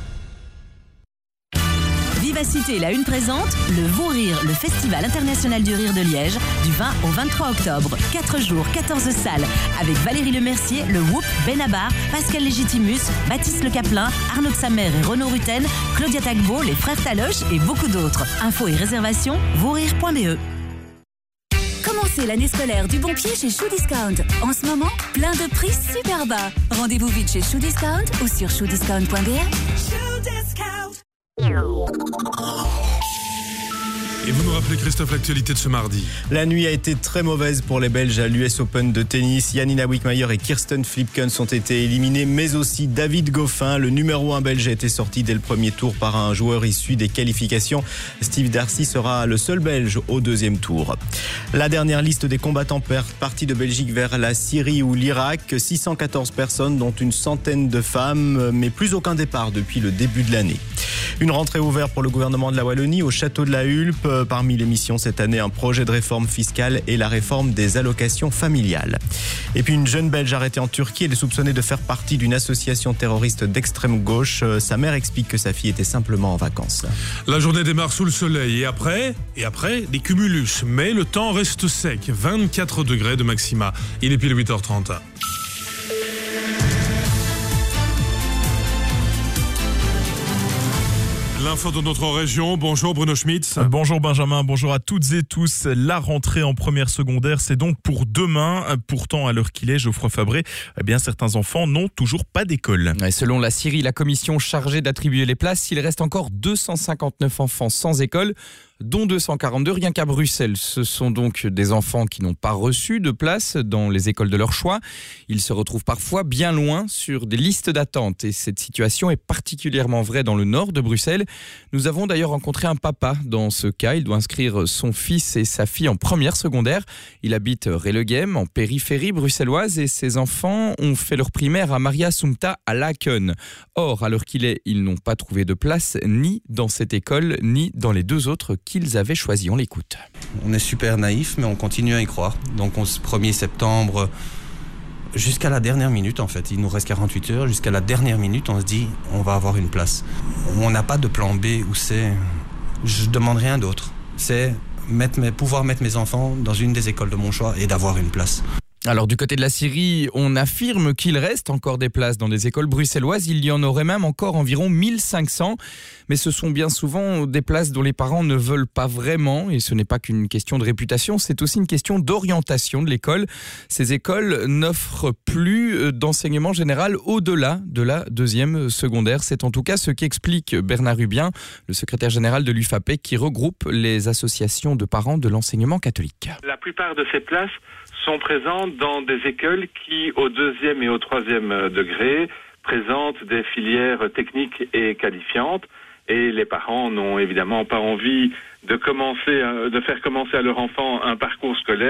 Vivacité, la Une présente le Vaux Rire, le Festival international du rire de Liège, du 20 au 23 octobre. 4 jours, 14 salles, avec Valérie Lemercier, le Whoop, Benabar, Pascal Légitimus, Baptiste Le Caplin, Arnaud de Samer et Renaud Rutten, Claudia Tagbo, les frères Taloche et beaucoup d'autres. Infos et réservations, vaurire.be. Commencez l'année scolaire du bon pied chez Shoe Discount. En ce moment, plein de prix super bas. Rendez-vous vite chez Shoe Discount ou sur shoediscount.be. Et vous nous rappelez, Christophe, l'actualité de ce mardi. La nuit a été très mauvaise pour les Belges à l'US Open de tennis. Janina Wickmayer et Kirsten Flipkens ont été éliminés, mais aussi David Goffin. Le numéro 1 belge a été sorti dès le premier tour par un joueur issu des qualifications. Steve Darcy sera le seul belge au deuxième tour. La dernière liste des combattants partis de Belgique vers la Syrie ou l'Irak. 614 personnes, dont une centaine de femmes, mais plus aucun départ depuis le début de l'année. Une rentrée ouverte pour le gouvernement de la Wallonie au château de la Hulpe. Parmi les missions cette année, un projet de réforme fiscale et la réforme des allocations familiales. Et puis une jeune Belge arrêtée en Turquie, elle est soupçonnée de faire partie d'une association terroriste d'extrême gauche. Sa mère explique que sa fille était simplement en vacances. La journée démarre sous le soleil et après, des cumulus. Mais le temps reste sec, 24 degrés de maxima. Il est pile 8h30. L'info de notre région. Bonjour Bruno Schmitz. Bonjour Benjamin, bonjour à toutes et tous. La rentrée en première secondaire, c'est donc pour demain. Pourtant, à l'heure qu'il est, Geoffroy Fabré, certains enfants n'ont toujours pas d'école. Et selon la Syrie, la commission chargée d'attribuer les places, il reste encore 259 enfants sans école, dont 242 rien qu'à Bruxelles. Ce sont donc des enfants qui n'ont pas reçu de place dans les écoles de leur choix. Ils se retrouvent parfois bien loin sur des listes d'attente et cette situation est particulièrement vraie dans le nord de Bruxelles. Nous avons d'ailleurs rencontré un papa dans ce cas. Il doit inscrire son fils et sa fille en première secondaire. Il habite Relegem, en périphérie bruxelloise, et ses enfants ont fait leur primaire à Maria Sumta à Laken. Or, à l'heure qu'il est, ils n'ont pas trouvé de place ni dans cette école, ni dans les deux autres qu'ils avaient choisi. On l'écoute. On est super naïf, mais on continue à y croire. Donc, 1er septembre, jusqu'à la dernière minute, en fait, il nous reste 48 heures, jusqu'à la dernière minute, on se dit, on va avoir une place. On n'a pas de plan B où c'est... Je demande rien d'autre. C'est pouvoir mettre mes enfants dans une des écoles de mon choix et d'avoir une place. Alors du côté de la Syrie, on affirme qu'il reste encore des places dans des écoles bruxelloises. Il y en aurait même encore environ 1500. Mais ce sont bien souvent des places dont les parents ne veulent pas vraiment. Et ce n'est pas qu'une question de réputation, c'est aussi une question d'orientation de l'école. Ces écoles n'offrent plus d'enseignement général au-delà de la deuxième secondaire. C'est en tout cas ce qu'explique Bernard Rubien, le secrétaire général de l'UFAPEC, qui regroupe les associations de parents de l'enseignement catholique. La plupart de ces places sont présentes dans des écoles qui, au 2e et au 3e degré, présentent des filières techniques et qualifiantes. Et les parents n'ont évidemment pas envie de faire commencer à leur enfant un parcours scolaire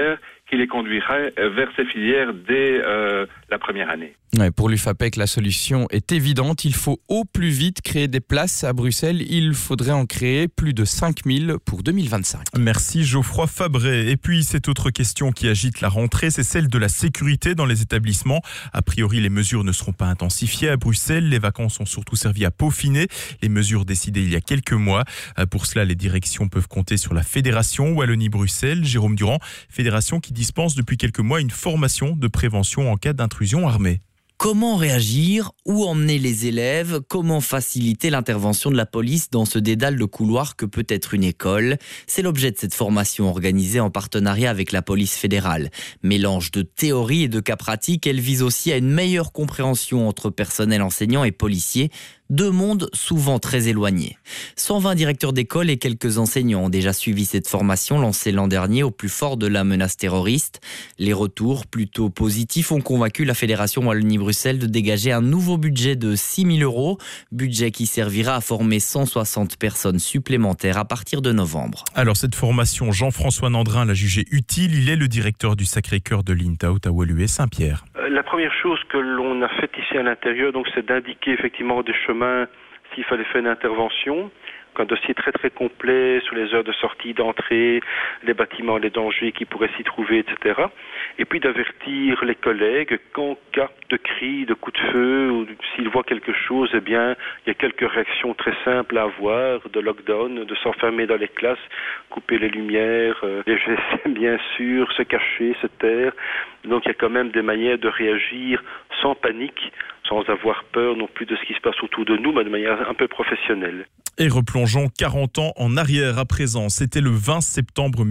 qui les conduirait vers ces filières dès la première année. Ouais, pour l'UFAPEC, la solution est évidente. Il faut au plus vite créer des places à Bruxelles. Il faudrait en créer plus de 5000 pour 2025. Merci Geoffroy Fabré. Et puis, cette autre question qui agite la rentrée, c'est celle de la sécurité dans les établissements. A priori, les mesures ne seront pas intensifiées à Bruxelles. Les vacances ont surtout servi à peaufiner les mesures décidées il y a quelques mois. Pour cela, les directions peuvent compter sur la Fédération Wallonie-Bruxelles. Jérôme Durand, fédération qui dispense depuis quelques mois une formation de prévention en cas d'intrusion armée. Comment réagir? Où emmener les élèves? Comment faciliter l'intervention de la police dans ce dédale de couloir que peut être une école? C'est l'objet de cette formation organisée en partenariat avec la police fédérale. Mélange de théorie et de cas pratiques, elle vise aussi à une meilleure compréhension entre personnel enseignant et policiers. Deux mondes souvent très éloignés. 120 directeurs d'école et quelques enseignants ont déjà suivi cette formation lancée l'an dernier au plus fort de la menace terroriste. Les retours plutôt positifs ont convaincu la Fédération Wallonie-Bruxelles de dégager un nouveau budget de 6 000 €, budget qui servira à former 160 personnes supplémentaires à partir de novembre. Alors cette formation, Jean-François Nandrin l'a jugée utile. Il est le directeur du Sacré-Cœur de l'Intaut à Woluwe Saint-Pierre. La première chose que l'on a faite ici à l'intérieur, donc, c'est d'indiquer effectivement des chemins s'il fallait faire une intervention. Un dossier très très complet sur les heures de sortie, d'entrée, les bâtiments, les dangers qui pourraient s'y trouver, etc. Et puis d'avertir les collègues qu'en cas de cri, de coup de feu, ou s'ils voient quelque chose, eh bien, il y a quelques réactions très simples à avoir, de lockdown, de s'enfermer dans les classes, couper les lumières, les GSM bien sûr, se cacher, se taire. Donc il y a quand même des manières de réagir sans panique, sans avoir peur non plus de ce qui se passe autour de nous, mais de manière un peu professionnelle. Et replongeons 40 ans en arrière à présent. C'était le 20 septembre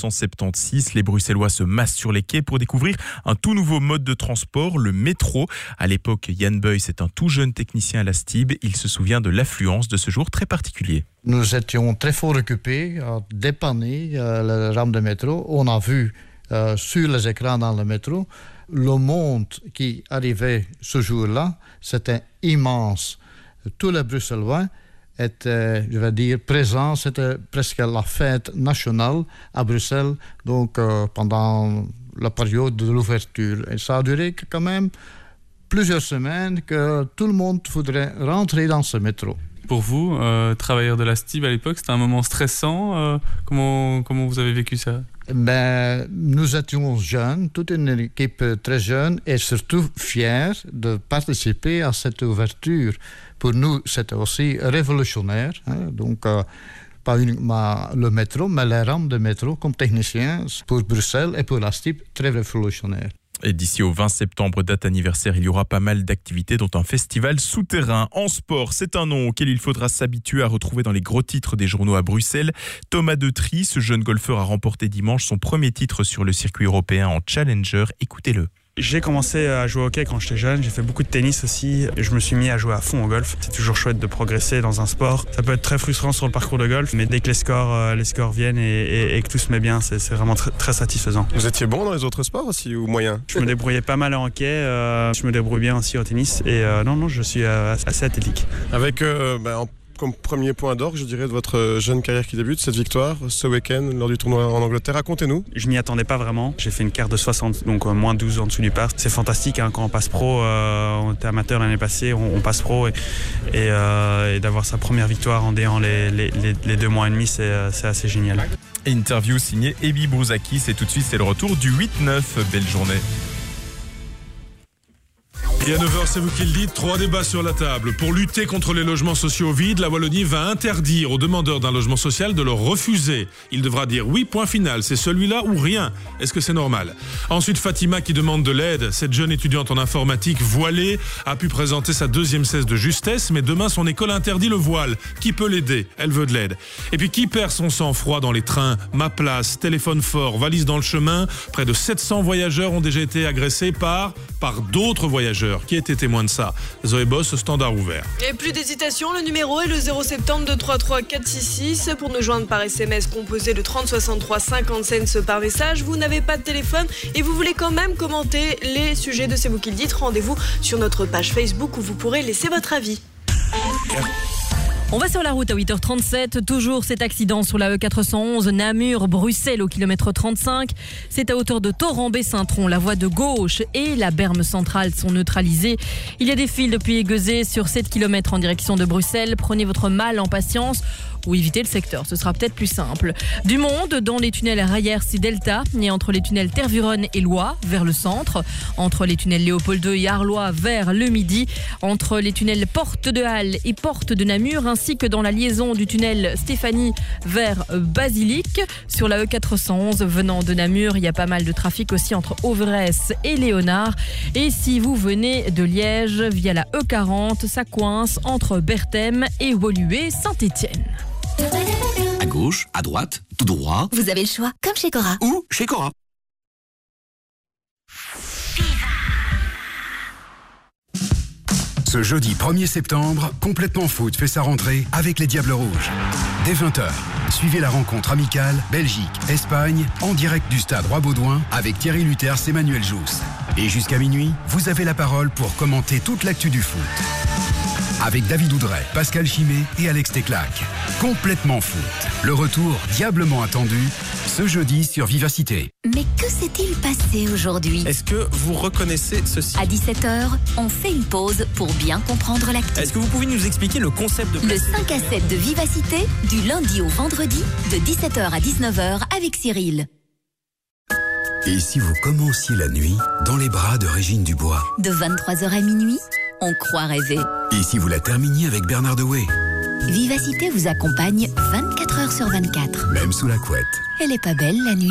1976. Les Bruxellois se massent sur les quais pour découvrir un tout nouveau mode de transport, le métro. À l'époque, Yann Beuys est un tout jeune technicien à la STIB. Il se souvient de l'affluence de ce jour très particulier. Nous étions très fort occupés à dépanner la rame de métro. On a vu sur les écrans dans le métro le monde qui arrivait ce jour-là. C'était immense. Tous les Bruxellois était, je vais dire, présent. C'était presque la fête nationale à Bruxelles, donc pendant la période de l'ouverture. Et ça a duré quand même plusieurs semaines que tout le monde voudrait rentrer dans ce métro. Pour vous, travailleur de la STIB à l'époque, c'était un moment stressant. Comment vous avez vécu ça? Nous étions jeunes, toute une équipe très jeune et surtout fiers de participer à cette ouverture. Pour nous, c'était aussi révolutionnaire. Donc, pas uniquement le métro, mais les rames de métro comme technicien pour Bruxelles et pour la STIB, très révolutionnaire. Et d'ici au 20 septembre, date anniversaire, il y aura pas mal d'activités, dont un festival souterrain. En sport, c'est un nom auquel il faudra s'habituer à retrouver dans les gros titres des journaux à Bruxelles. Thomas Detry, ce jeune golfeur, a remporté dimanche son premier titre sur le circuit européen en Challenger. Écoutez-le. J'ai commencé à jouer au hockey quand j'étais jeune, j'ai fait beaucoup de tennis aussi et je me suis mis à jouer à fond au golf. C'est toujours chouette de progresser dans un sport. Ça peut être très frustrant sur le parcours de golf, mais dès que les scores viennent et que tout se met bien, c'est vraiment très satisfaisant. Vous étiez bon dans les autres sports aussi ou moyen? Je me débrouillais pas mal en hockey, je me débrouille bien aussi au tennis et non, je suis assez athlétique. Avec comme premier point d'orgue, je dirais, de votre jeune carrière qui débute, cette victoire ce week-end lors du tournoi en Angleterre. Racontez-nous. Je m'y attendais pas vraiment. J'ai fait une carte de 60, donc moins 12 en dessous du par. C'est fantastique quand on passe pro. On était amateur l'année passée, on passe pro et d'avoir sa première victoire en déant les 2 mois et demi, c'est assez génial. Interview signée Ebi Brouzakis et tout de suite c'est le retour du 8-9. Belle journée. Et à 9h, c'est vous qui le dites, 3 débats sur la table. Pour lutter contre les logements sociaux vides, la Wallonie va interdire aux demandeurs d'un logement social de le refuser. Il devra dire oui, point final, c'est celui-là ou rien. Est-ce que c'est normal? Ensuite, Fatima qui demande de l'aide. Cette jeune étudiante en informatique voilée a pu présenter sa 2e cesse de justesse, mais demain son école interdit le voile. Qui peut l'aider? Elle veut de l'aide. Et puis qui perd son sang-froid dans les trains? Ma place, téléphone fort, valise dans le chemin. Près de 700 voyageurs ont déjà été agressés par d'autres voyageurs. Qui était témoin de ça? Zoé Boss, standard ouvert. Et plus d'hésitation, le numéro est le 070 233 466. Pour nous joindre par SMS, composé de 30 63 50 cents par message. Vous n'avez pas de téléphone et vous voulez quand même commenter les sujets de C'est vous qui le dites. Rendez-vous sur notre page Facebook où vous pourrez laisser votre avis. On va sur la route à 8h37. Toujours cet accident sur la E411 Namur-Bruxelles au kilomètre 35. C'est à hauteur de Torrent-Saint-Tron. La voie de gauche et la berme centrale sont neutralisées. Il y a des files depuis Aiguezé sur 7 km en direction de Bruxelles. Prenez votre mal en patience ou évitez le secteur. Ce sera peut-être plus simple. Du monde dans les tunnels Rayers-Delta et entre les tunnels Tervuren et Loire vers le centre. Entre les tunnels Léopold II et Arlois vers le midi. Entre les tunnels Porte de Halle et Porte de Namur ainsi que dans la liaison du tunnel Stéphanie vers Basilique. Sur la E411 venant de Namur, il y a pas mal de trafic aussi entre Auveresse et Léonard. Et si vous venez de Liège via la E40, ça coince entre Berthème et Woluwe-Saint-Étienne. À gauche, à droite, tout droit. Vous avez le choix, comme chez Cora. Ou chez Cora. Ce jeudi 1er septembre, Complètement Foot fait sa rentrée avec les Diables Rouges. Dès 20h, suivez la rencontre amicale Belgique-Espagne en direct du stade Roi-Baudouin avec Thierry Luthers et Manuel Jousse. Et jusqu'à minuit, vous avez la parole pour commenter toute l'actu du foot. Avec David Oudret, Pascal Chimé et Alex Teclac. Complètement Foot. Le retour diablement attendu ce jeudi sur Vivacité. Mais que s'est-il passé aujourd'hui ? Est-ce que vous reconnaissez ceci ? À 17h, on fait une pause pour bien comprendre l'actu. Est-ce que vous pouvez nous expliquer le concept de Le 5 à 7 de Vivacité, du lundi au vendredi, de 17h à 19h avec Cyril. Et si vous commenciez la nuit dans les bras de Régine Dubois ? De 23h à minuit, on croit rêver. Et si vous la terminiez avec Bernard Dewey ? Vivacité vous accompagne 24 heures sur 24. Même sous la couette. Elle est pas belle la nuit ?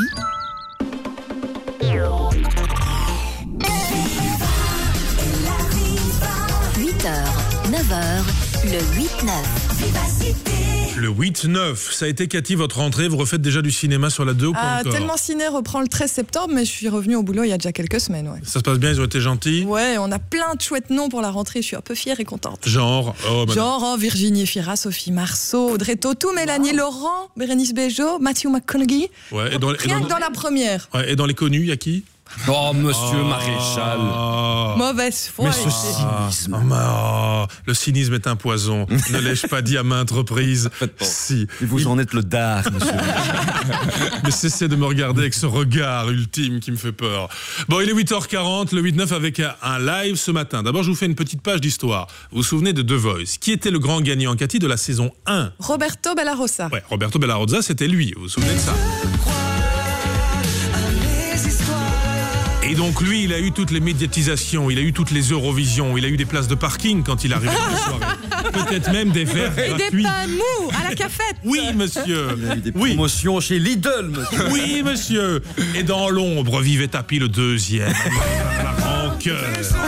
8h, 9h, le 8-9. Vivacité. Le 8-9, ça a été Cathy, votre rentrée. Vous refaites déjà du cinéma sur la 2 ou pas encore ? Tellement Ciné reprend le 13 septembre, mais je suis revenue au boulot il y a déjà quelques semaines. Ouais. Ça se passe bien, ils ont été gentils ? Ouais, on a plein de chouettes noms pour la rentrée, je suis un peu fière et contente. Genre Virginie Fira, Sophie Marceau, Audrey Tautou, Mélanie Laurent, Bérénice Bejo, Matthew McConaughey. Ouais, Rien que dans la première. Ouais, et dans les connus, il y a qui ? Oh, monsieur Maréchal. Mauvaise foi. Mais ce cynisme. Le cynisme est un poison. Ne l'ai-je pas dit à maintes reprises ? Si. Et vous en êtes le dard, monsieur. Mais cessez de me regarder avec ce regard ultime qui me fait peur. Bon, il est 8h40, le 8-9 avec un live ce matin. D'abord, je vous fais une petite page d'histoire. Vous vous souvenez de The Voice ? Qui était le grand gagnant, Cathy, de la saison 1 ? Roberto Bellarossa. Ouais, Roberto Bellarossa, c'était lui. Vous vous souvenez de ça ? Et donc lui, il a eu toutes les médiatisations, il a eu toutes les Eurovisions, il a eu des places de parking quand il arrivait dans les soirées. Peut-être même des verres gratuits. Et des pains mous à la cafette. Oui, monsieur. Il y a eu des promotions chez Lidl, monsieur. Oui, monsieur. Et dans l'ombre vivait tapis le deuxième. La rancœur.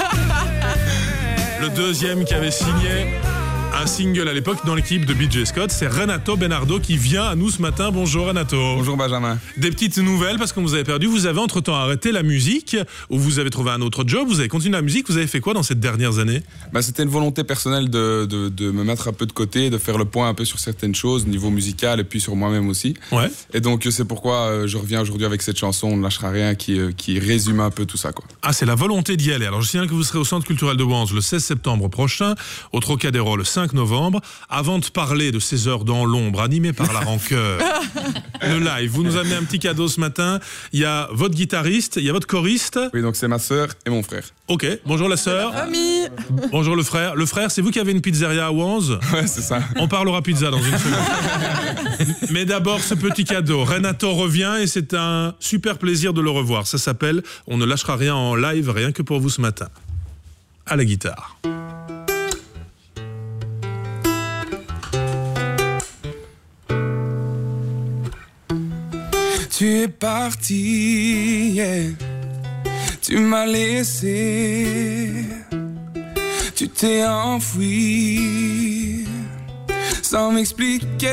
Le deuxième qui avait signé un single à l'époque dans l'équipe de BJ Scott, c'est Renato Bernardo qui vient à nous ce matin. Bonjour Renato. Bonjour Benjamin. Des petites nouvelles parce qu'on vous avait perdu. Vous avez entre-temps arrêté la musique ou vous avez trouvé un autre job. Vous avez continué la musique. Vous avez fait quoi dans ces dernières années ? C'était une volonté personnelle de me mettre un peu de côté, de faire le point un peu sur certaines choses, niveau musical et puis sur moi-même aussi. Ouais. Et donc c'est pourquoi je reviens aujourd'hui avec cette chanson On ne lâchera rien qui résume un peu tout ça, quoi. Ah, c'est la volonté d'y aller. Alors je signale que vous serez au Centre culturel de Wanze le 16 septembre prochain, au Trocadéro le 5 novembre. Avant de parler de ces heures dans l'ombre animées par la rancœur, le live, vous nous amenez un petit cadeau ce matin. Il y a votre guitariste, il y a votre choriste. Oui, donc c'est ma sœur et mon frère. Ok, bonjour la sœur. Bonjour le frère. Le frère, c'est vous qui avez une pizzeria à Wanze ? Ouais, c'est ça. On parlera pizza dans une seconde. Mais d'abord, ce petit cadeau. Renato revient et c'est un super plaisir de le revoir. Ça s'appelle On ne lâchera rien en live, rien que pour vous ce matin. À la guitare. Tu es parti, yeah. Tu m'as laissé, tu t'es enfoui, sans m'expliquer.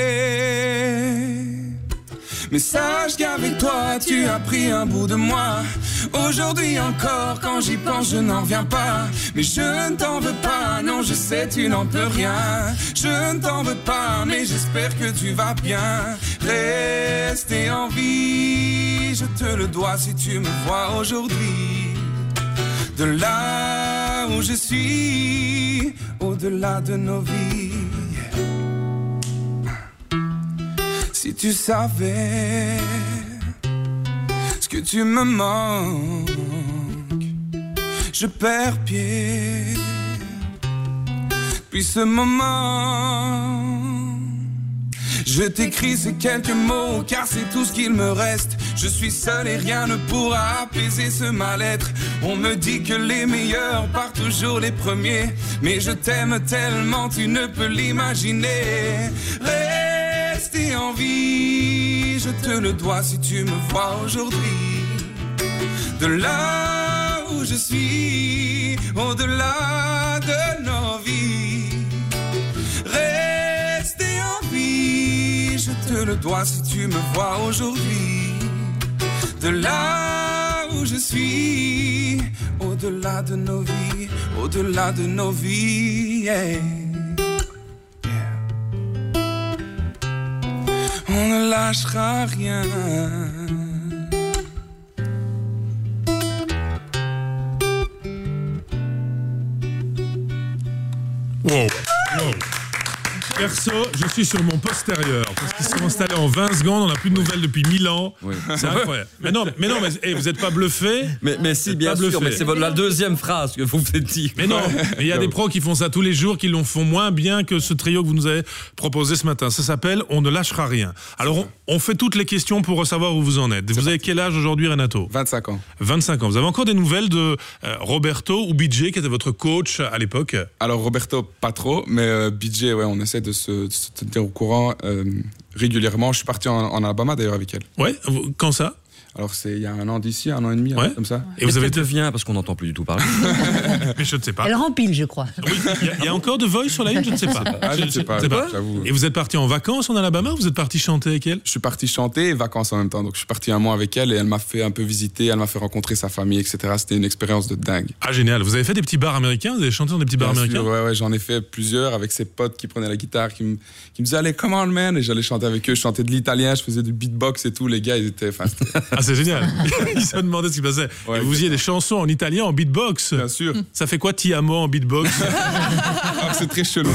Mais sache qu'avec toi, tu as pris un bout de moi. Aujourd'hui encore, quand j'y pense, je n'en reviens pas. Mais je ne t'en veux pas, non, je sais, tu n'en peux rien. Je ne t'en veux pas, mais j'espère que tu vas bien. Rester en vie, je te le dois si tu me vois aujourd'hui. De là où je suis, au-delà de nos vies. Si tu savais ce que tu me manques, je perds pied. Depuis ce moment, je t'écris ces quelques mots car c'est tout ce qu'il me reste. Je suis seul et rien ne pourra apaiser ce mal-être. On me dit que les meilleurs partent toujours les premiers, mais je t'aime tellement tu ne peux l'imaginer. Rester en vie, je te le dois si tu me vois aujourd'hui. De là où je suis, au-delà de nos vies. Rester en vie, je te le dois si tu me vois aujourd'hui. De là où je suis, au-delà de nos vies, au-delà de nos vies. Yeah. On ne lâchera rien. Wow. Perso, je suis sur mon postérieur parce qu'ils sont installés en 20 secondes, on n'a plus de nouvelles depuis 1000 ans. Oui. C'est incroyable. Mais non, vous n'êtes pas bluffé? Mais si, bien sûr, mais c'est la deuxième phrase que vous faites dire. Mais non, il y a des pros qui font ça tous les jours, qui l'en font moins bien que ce trio que vous nous avez proposé ce matin. Ça s'appelle On ne lâchera rien. Alors, on fait toutes les questions pour savoir où vous en êtes. Vous avez quel âge aujourd'hui, Renato? 25 ans. 25 ans. Vous avez encore des nouvelles de Roberto ou BJ, qui était votre coach à l'époque? Alors, Roberto, pas trop, mais BJ, ouais, on essaie de se tenir au courant régulièrement. Je suis parti en Alabama d'ailleurs avec elle. Ouais, quand ça? Alors c'est il y a un an d'ici, un an et demi, ouais. Comme ça. Et vous avez devient parce qu'on n'entend plus du tout parler. Mais je ne sais pas. Elle rempile, je crois. Oui, il y a encore de Voice sur la ligne, je ne sais pas. Je ne sais pas. J'avoue. Et vous êtes parti en vacances en Alabama ou vous êtes parti chanter avec elle? Je suis parti chanter et vacances en même temps. Donc je suis parti un mois avec elle et elle m'a fait un peu visiter, elle m'a fait rencontrer sa famille, etc. C'était une expérience de dingue. Ah génial. Vous avez fait des petits bars américains? Vous avez chanté dans des petits bars américains? Ouais, j'en ai fait plusieurs avec ses potes qui prenaient la guitare, qui me disaient allez, come on man, et j'allais chanter avec eux. Je chantais de l'italien, je faisais du beatbox et tout. Les gars, ils étaient. Ah c'est génial. Ils se demandaient ce qui passait. Ouais, vous faisiez des chansons en italien, en beatbox. Bien sûr. Ça fait quoi Ti amo en beatbox? C'est très chelou.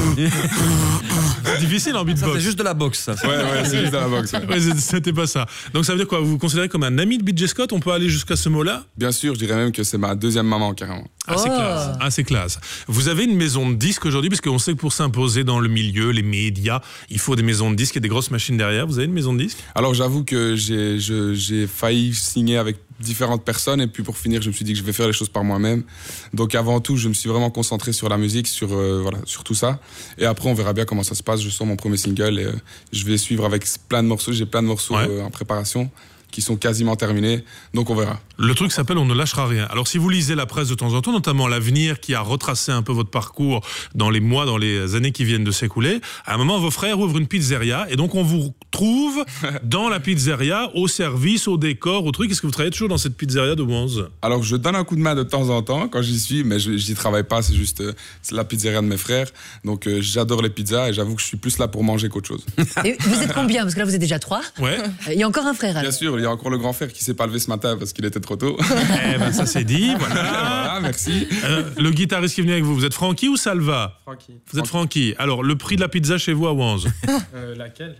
C'est difficile en beatbox. C'est juste de la boxe, ça. Ouais, c'est juste de la boxe. Ouais, c'était pas ça. Donc ça veut dire quoi? Vous vous considérez comme un ami de BJ Scott? On peut aller jusqu'à ce mot-là? Bien sûr, je dirais même que c'est ma deuxième maman, carrément. Ah, c'est classe. Ah, c'est classe. Vous avez une maison de disques aujourd'hui, parce qu'on sait que pour s'imposer dans le milieu, les médias, il faut des maisons de disques et des grosses machines derrière. Vous avez une maison de disques? Alors j'avoue que j'ai failli signer avec différentes personnes et puis pour finir je me suis dit que je vais faire les choses par moi-même. Donc avant tout je me suis vraiment concentré sur la musique, sur tout ça, et après on verra bien comment ça se passe. Je sors mon premier single et je vais suivre avec plein de morceaux. J'ai plein de morceaux en préparation qui sont quasiment terminés, donc on verra. Le truc s'appelle On ne lâchera rien. Alors si vous lisez la presse de temps en temps, notamment l'Avenir qui a retracé un peu votre parcours dans les mois, dans les années qui viennent de s'écouler, à un moment vos frères ouvrent une pizzeria et donc on vous trouve dans la pizzeria, au service, au décor, au truc. Est-ce que vous travaillez toujours dans cette pizzeria de Wanze? Alors je donne un coup de main de temps en temps quand j'y suis, mais j'y travaille pas, c'est juste c'est la pizzeria de mes frères, donc j'adore les pizzas et j'avoue que je suis plus là pour manger qu'autre chose. Et vous êtes combien? Parce que là vous êtes déjà 3. Ouais. Il y a encore un frère alors. Bien sûr, il y a encore le grand frère qui s'est pas levé ce matin parce qu'il était trop tôt. Eh ben ça c'est dit, voilà. Voilà, merci. Le guitariste qui est venu avec vous êtes Francky ou Salva? Francky. Vous êtes Francky. Alors le prix de la pizza chez vous à Wanze? Laquelle?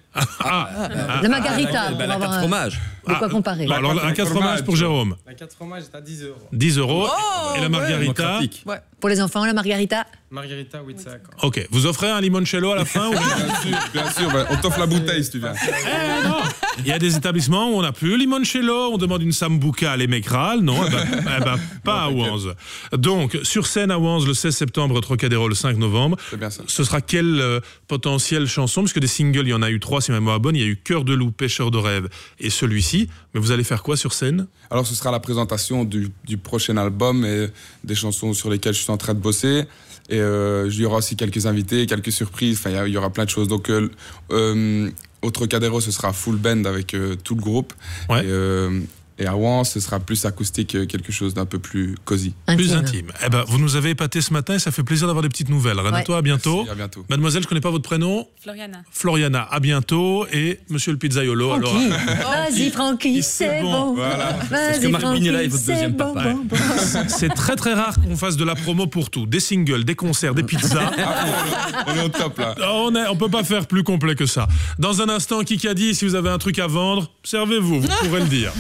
La margarita. La 4 fromages. De quoi comparer? Alors la 4 fromages pour Jérôme. La 4 fromages est à 10 €. 10 €. Et la margarita? Ouais. Pour les enfants, la margarita? Margarita, oui, ça. Ok. Vous offrez un limoncello à la fin ou... Bien sûr, on t'offre la bouteille si tu viens. Non. Il y a des établissements où on n'a plus limoncello, on demande une sambuca à l'émecral. Non, pas à Wanze. Donc, sur scène à Wanze le 16 septembre, Trocadéro le 5 novembre. C'est bien ça. Ce sera quelle potentielle chanson? Parce que des singles, il y en a eu 3, si ma mémoire est bonne. Il y a eu Cœur de loup, Pêcheur de rêve et celui-ci. Mais vous allez faire quoi sur scène? Alors, ce sera la présentation du prochain album et des chansons sur lesquelles je suis en train de bosser. Et il y aura aussi quelques invités, quelques surprises. Enfin, il y aura plein de choses. Donc, au Trocadéro, ce sera full band avec tout le groupe. Ouais. Et à Rouen, ce sera plus acoustique, quelque chose d'un peu plus cosy. Plus intime. Eh ben, vous nous avez épaté ce matin et ça fait plaisir d'avoir des petites nouvelles. Renato, à bientôt. Merci, à bientôt. Mademoiselle, je connais pas votre prénom. Floriana. Floriana, à bientôt. Et monsieur le pizzaiolo, alors. Vas-y, Francky, c'est bon. Voilà. Parce que Marc Bignella est votre deuxième papa. C'est très très rare qu'on fasse de la promo pour tout. Des singles, des concerts, des pizzas. On est au top là. On peut pas faire plus complet que ça. Dans un instant, Kikadi, si vous avez un truc à vendre, servez-vous, vous pourrez le dire.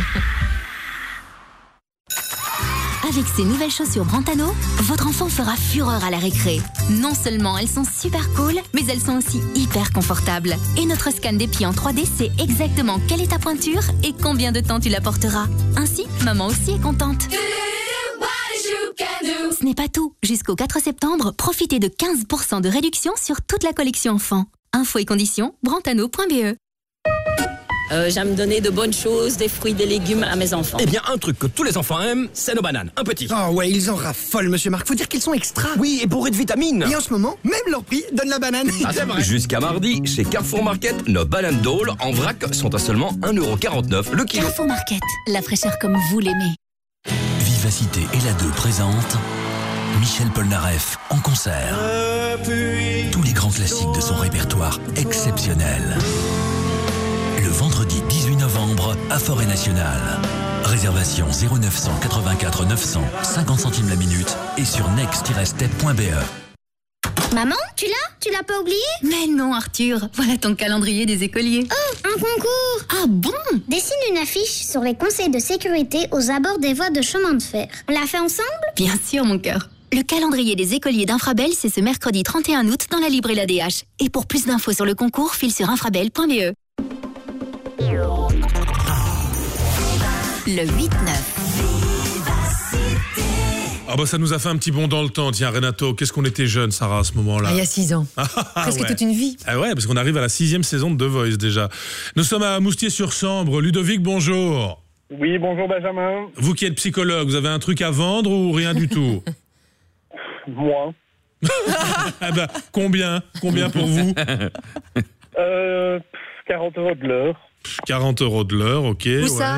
Avec ces nouvelles chaussures Brantano, votre enfant fera fureur à la récré. Non seulement elles sont super cool, mais elles sont aussi hyper confortables. Et notre scan des pieds en 3D sait exactement quelle est ta pointure et combien de temps tu la porteras. Ainsi, maman aussi est contente. Ce n'est pas tout. Jusqu'au 4 septembre, profitez de 15% de réduction sur toute la collection enfant. Infos et conditions, brantano.be. J'aime donner de bonnes choses, des fruits, des légumes à mes enfants. Eh bien, un truc que tous les enfants aiment, c'est nos bananes. Un petit. Ah ouais, ils en raffolent, monsieur Marc. Faut dire qu'ils sont extra. Oui, et bourrés de vitamines. Et en ce moment, même leur prix donne la banane. Ah, c'est vrai. Jusqu'à mardi, chez Carrefour Market, nos bananes Dole en vrac sont à seulement 1,49€ le kilo. Carrefour Market, la fraîcheur comme vous l'aimez. Vivacité et la 2 présente Michel Polnareff en concert. Tous les grands classiques de son répertoire exceptionnel. Le vendredi 18 novembre à Forêt Nationale. Réservation 0900 84 900, 50 centimes la minute et sur next-step.be. Maman, tu l'as? Tu l'as pas oublié? Mais non, Arthur. Voilà ton calendrier des écoliers. Oh, un concours! Ah bon? Dessine une affiche sur les conseils de sécurité aux abords des voies de chemin de fer. On l'a fait ensemble? Bien sûr, mon cœur. Le calendrier des écoliers d'Infrabel, c'est ce mercredi 31 août dans la librairie l'ADH. Et pour plus d'infos sur le concours, file sur infrabel.be. Le 8-9. Ah bah ça nous a fait un petit bond dans le temps. Tiens, Renato, qu'est-ce qu'on était jeunes, Sarah, à ce moment-là. Il y a 6 ans. Presque ouais. toute une vie. Ah ouais, parce qu'on arrive à la 6e saison de The Voice déjà. Nous sommes à Moustier-sur-Sambre. Ludovic, bonjour. Oui, bonjour Benjamin. Vous qui êtes psychologue, vous avez un truc à vendre ou rien du tout? Moi. Ah bah, combien pour vous? 40 € de l'heure. 40 € de l'heure, ok. Où ça?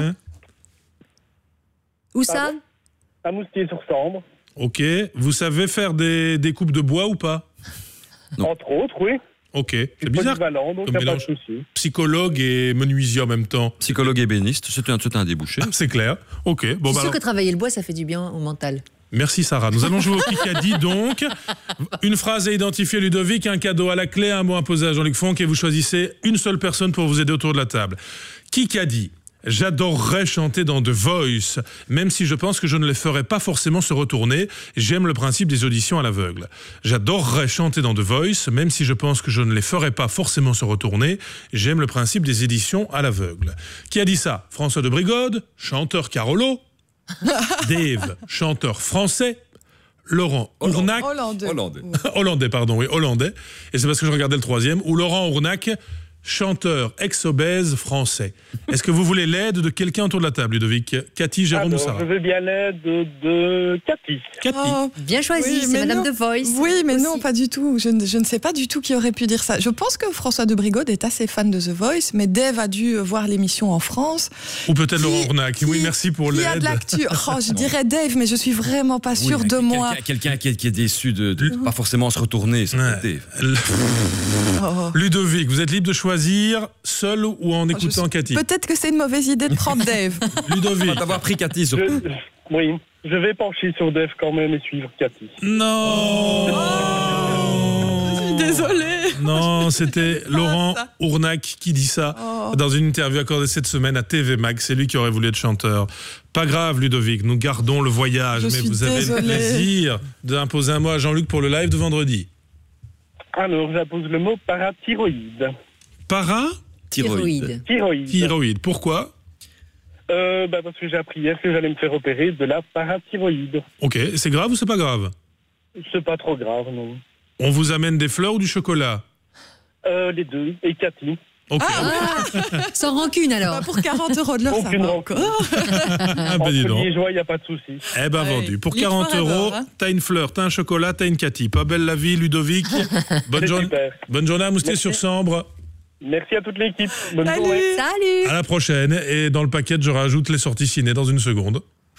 Où ça? À Moustier-sur-Sambre. Ok. Vous savez faire des coupes de bois ou pas? Non. Entre autres, oui. Ok. C'est bizarre. Donc Comme mélange psychologue et menuisier en même temps. Psychologue ébéniste, c'est un débouché. Ah, c'est clair. Ok. Bon, Je suis sûr que travailler le bois, ça fait du bien au mental. Merci Sarah. Nous allons jouer au Kikadi donc. Une phrase à identifier Ludovic, un cadeau à la clé, un mot imposé à Jean-Luc Fonck et vous choisissez une seule personne pour vous aider autour de la table. Kikadi. J'adorerais chanter dans The Voice, même si je pense que je ne les ferais pas forcément se retourner. J'aime le principe des auditions à l'aveugle. J'adorerais chanter dans The Voice, même si je pense que je ne les ferais pas forcément se retourner. J'aime le principe des éditions à l'aveugle. Qui a dit ça? François de Brigode, chanteur Carolo. Dave, chanteur français. Laurent Ournac. Hollandais, pardon, oui, hollandais. Et c'est parce que je regardais le troisième. Ou Laurent Ournac, chanteur ex-obèse français. Est-ce que vous voulez l'aide de quelqu'un autour de la table, Ludovic? Cathy, Jérôme ou Sarah? Je veux bien l'aide de Cathy. Oh, bien choisi, oui, c'est Madame non. The Voice. Oui, mais aussi. non, pas du tout. Je ne sais pas du tout qui aurait pu dire ça. Je pense que François de Brigode est assez fan de The Voice, mais Dave a dû voir l'émission en France. Ou peut-être Laurent Ournac. Oui, merci pour l'aide. Il y a de l'actu. Oh, je dirais Dave, mais je suis vraiment pas sûre de moi. Quelqu'un qui est déçu de pas forcément se retourner. Ludovic, vous êtes libre de choisir seul ou en écoutant Cathy. Peut-être que c'est une mauvaise idée de prendre Dave. Ludovic. On va t'avoir pris Cathy surtout. Oui, je vais pencher sur Dave quand même et suivre Cathy. Non. Je suis désolée. Non, c'était Laurent Ournac qui dit ça dans une interview accordée cette semaine à TV Mag. C'est lui qui aurait voulu être chanteur. Pas grave, Ludovic, nous gardons le voyage, mais vous avez le plaisir d'imposer un mot à Jean-Luc pour le live de vendredi. Alors, j'impose le mot parathyroïde. Thyroïde. Pourquoi? Parce que j'ai appris hier que j'allais me faire opérer de la parathyroïde. Ok, c'est grave ou c'est pas grave? C'est pas trop grave, non. On vous amène des fleurs ou du chocolat? Les deux, et Cathy. Ok. Sans rancune alors. Pour 40 € de l'heure, ça va encore. Ah ben dis donc. Entre liégeois, il n'y a pas de souci. Eh ben vendu. Pour 40 €, t'as une fleur, t'as un chocolat, t'as une Cathy. Pas belle la vie, Ludovic. Bonne journée à Moustier-sur-Sambre. Merci à toute l'équipe. Bonne Salut. journée. Salut. À la prochaine. Et dans le paquet, je rajoute les sorties ciné dans une seconde.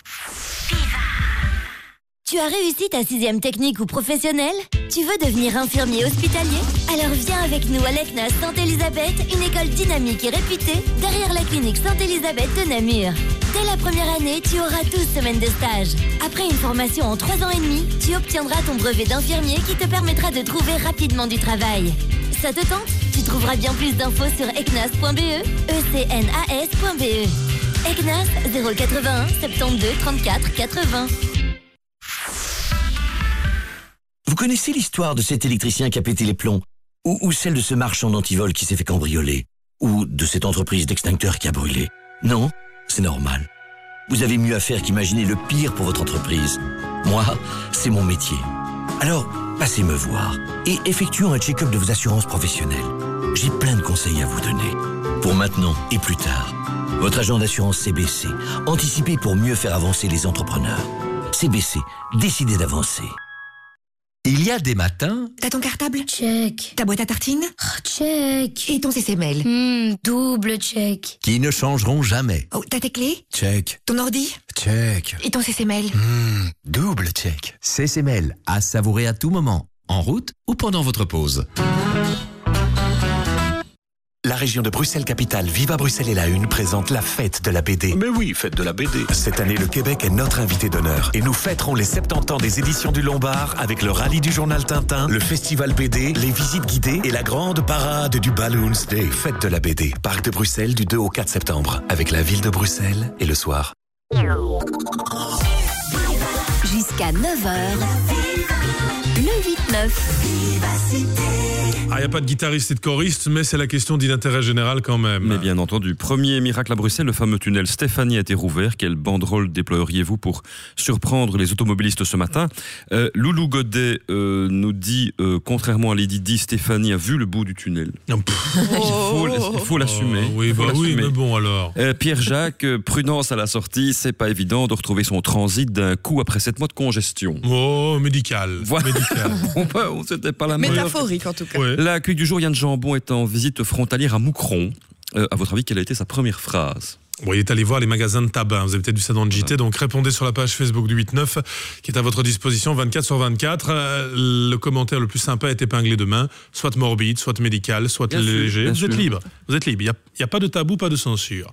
Tu as réussi ta 6e technique ou professionnelle? Tu veux devenir infirmier hospitalier? Alors viens avec nous à l'ECNAS Sainte-Élisabeth, une école dynamique et réputée derrière la clinique Sainte-Élisabeth de Namur. Dès la première année, tu auras 12 semaines de stage. Après une formation en 3 ans et demi, tu obtiendras ton brevet d'infirmier qui te permettra de trouver rapidement du travail. Ça te tente? Tu trouveras bien plus d'infos sur ecnas.be, ecnas.be. ECNAS 081 72 34 80. Vous connaissez l'histoire de cet électricien qui a pété les plombs? Ou celle de ce marchand d'antivol qui s'est fait cambrioler? Ou de cette entreprise d'extincteurs qui a brûlé? Non, c'est normal. Vous avez mieux à faire qu'imaginer le pire pour votre entreprise. Moi, c'est mon métier. Alors, passez me voir et effectuons un check-up de vos assurances professionnelles. J'ai plein de conseils à vous donner. Pour maintenant et plus tard. Votre agent d'assurance CBC. Anticipez pour mieux faire avancer les entrepreneurs. CBC, décidez d'avancer. Il y a des matins... T'as ton cartable? Check. Ta boîte à tartines? Check. Et ton CCMail? Double check. qui ne changeront jamais. Oh, t'as tes clés? Check. Ton ordi? Check. Et ton CCMail? Double check. CCMail, à savourer à tout moment, en route ou pendant votre pause. La région de Bruxelles-Capitale, Viva Bruxelles et la Une présente la fête de la BD. Mais oui, fête de la BD. Cette année, le Québec est notre invité d'honneur. Et nous fêterons les 70 ans des éditions du Lombard avec le rallye du journal Tintin, le festival BD, les visites guidées et la grande parade du Balloons Day. Fête de la BD. Parc de Bruxelles du 2 au 4 septembre. Avec la ville de Bruxelles et le soir. Jusqu'à 9h. Le 8-9. Ah, il n'y a pas de guitariste et de choriste, mais c'est la question d'intérêt général quand même. Mais bien entendu, premier miracle à Bruxelles, le fameux tunnel Stéphanie a été rouvert. Quelle banderole déployeriez-vous pour surprendre les automobilistes ce matin? Loulou Godet nous dit, contrairement à Lady Di, Stéphanie a vu le bout du tunnel. Il faut l'assumer. Oui, mais bon alors. Pierre-Jacques, prudence à la sortie, c'est pas évident de retrouver son transit d'un coup après 7 mois de congestion. Oh, médical. Voilà. C'était pas la meilleure. Métaphorique en tout cas. Ouais. L'accueil du jour, Yann Jambon est en visite frontalière à Moucron. À votre avis, quelle a été sa première phrase? Bon, il est allé voir les magasins de tabac. Vous avez peut-être vu ça dans le JT. Donc, répondez sur la page Facebook du 8-9 qui est à votre disposition 24/24. Le commentaire le plus sympa est épinglé de main. Soit morbide, soit médical, soit léger. Vous êtes libre. Vous êtes libre. Il n'y a pas de tabou, pas de censure.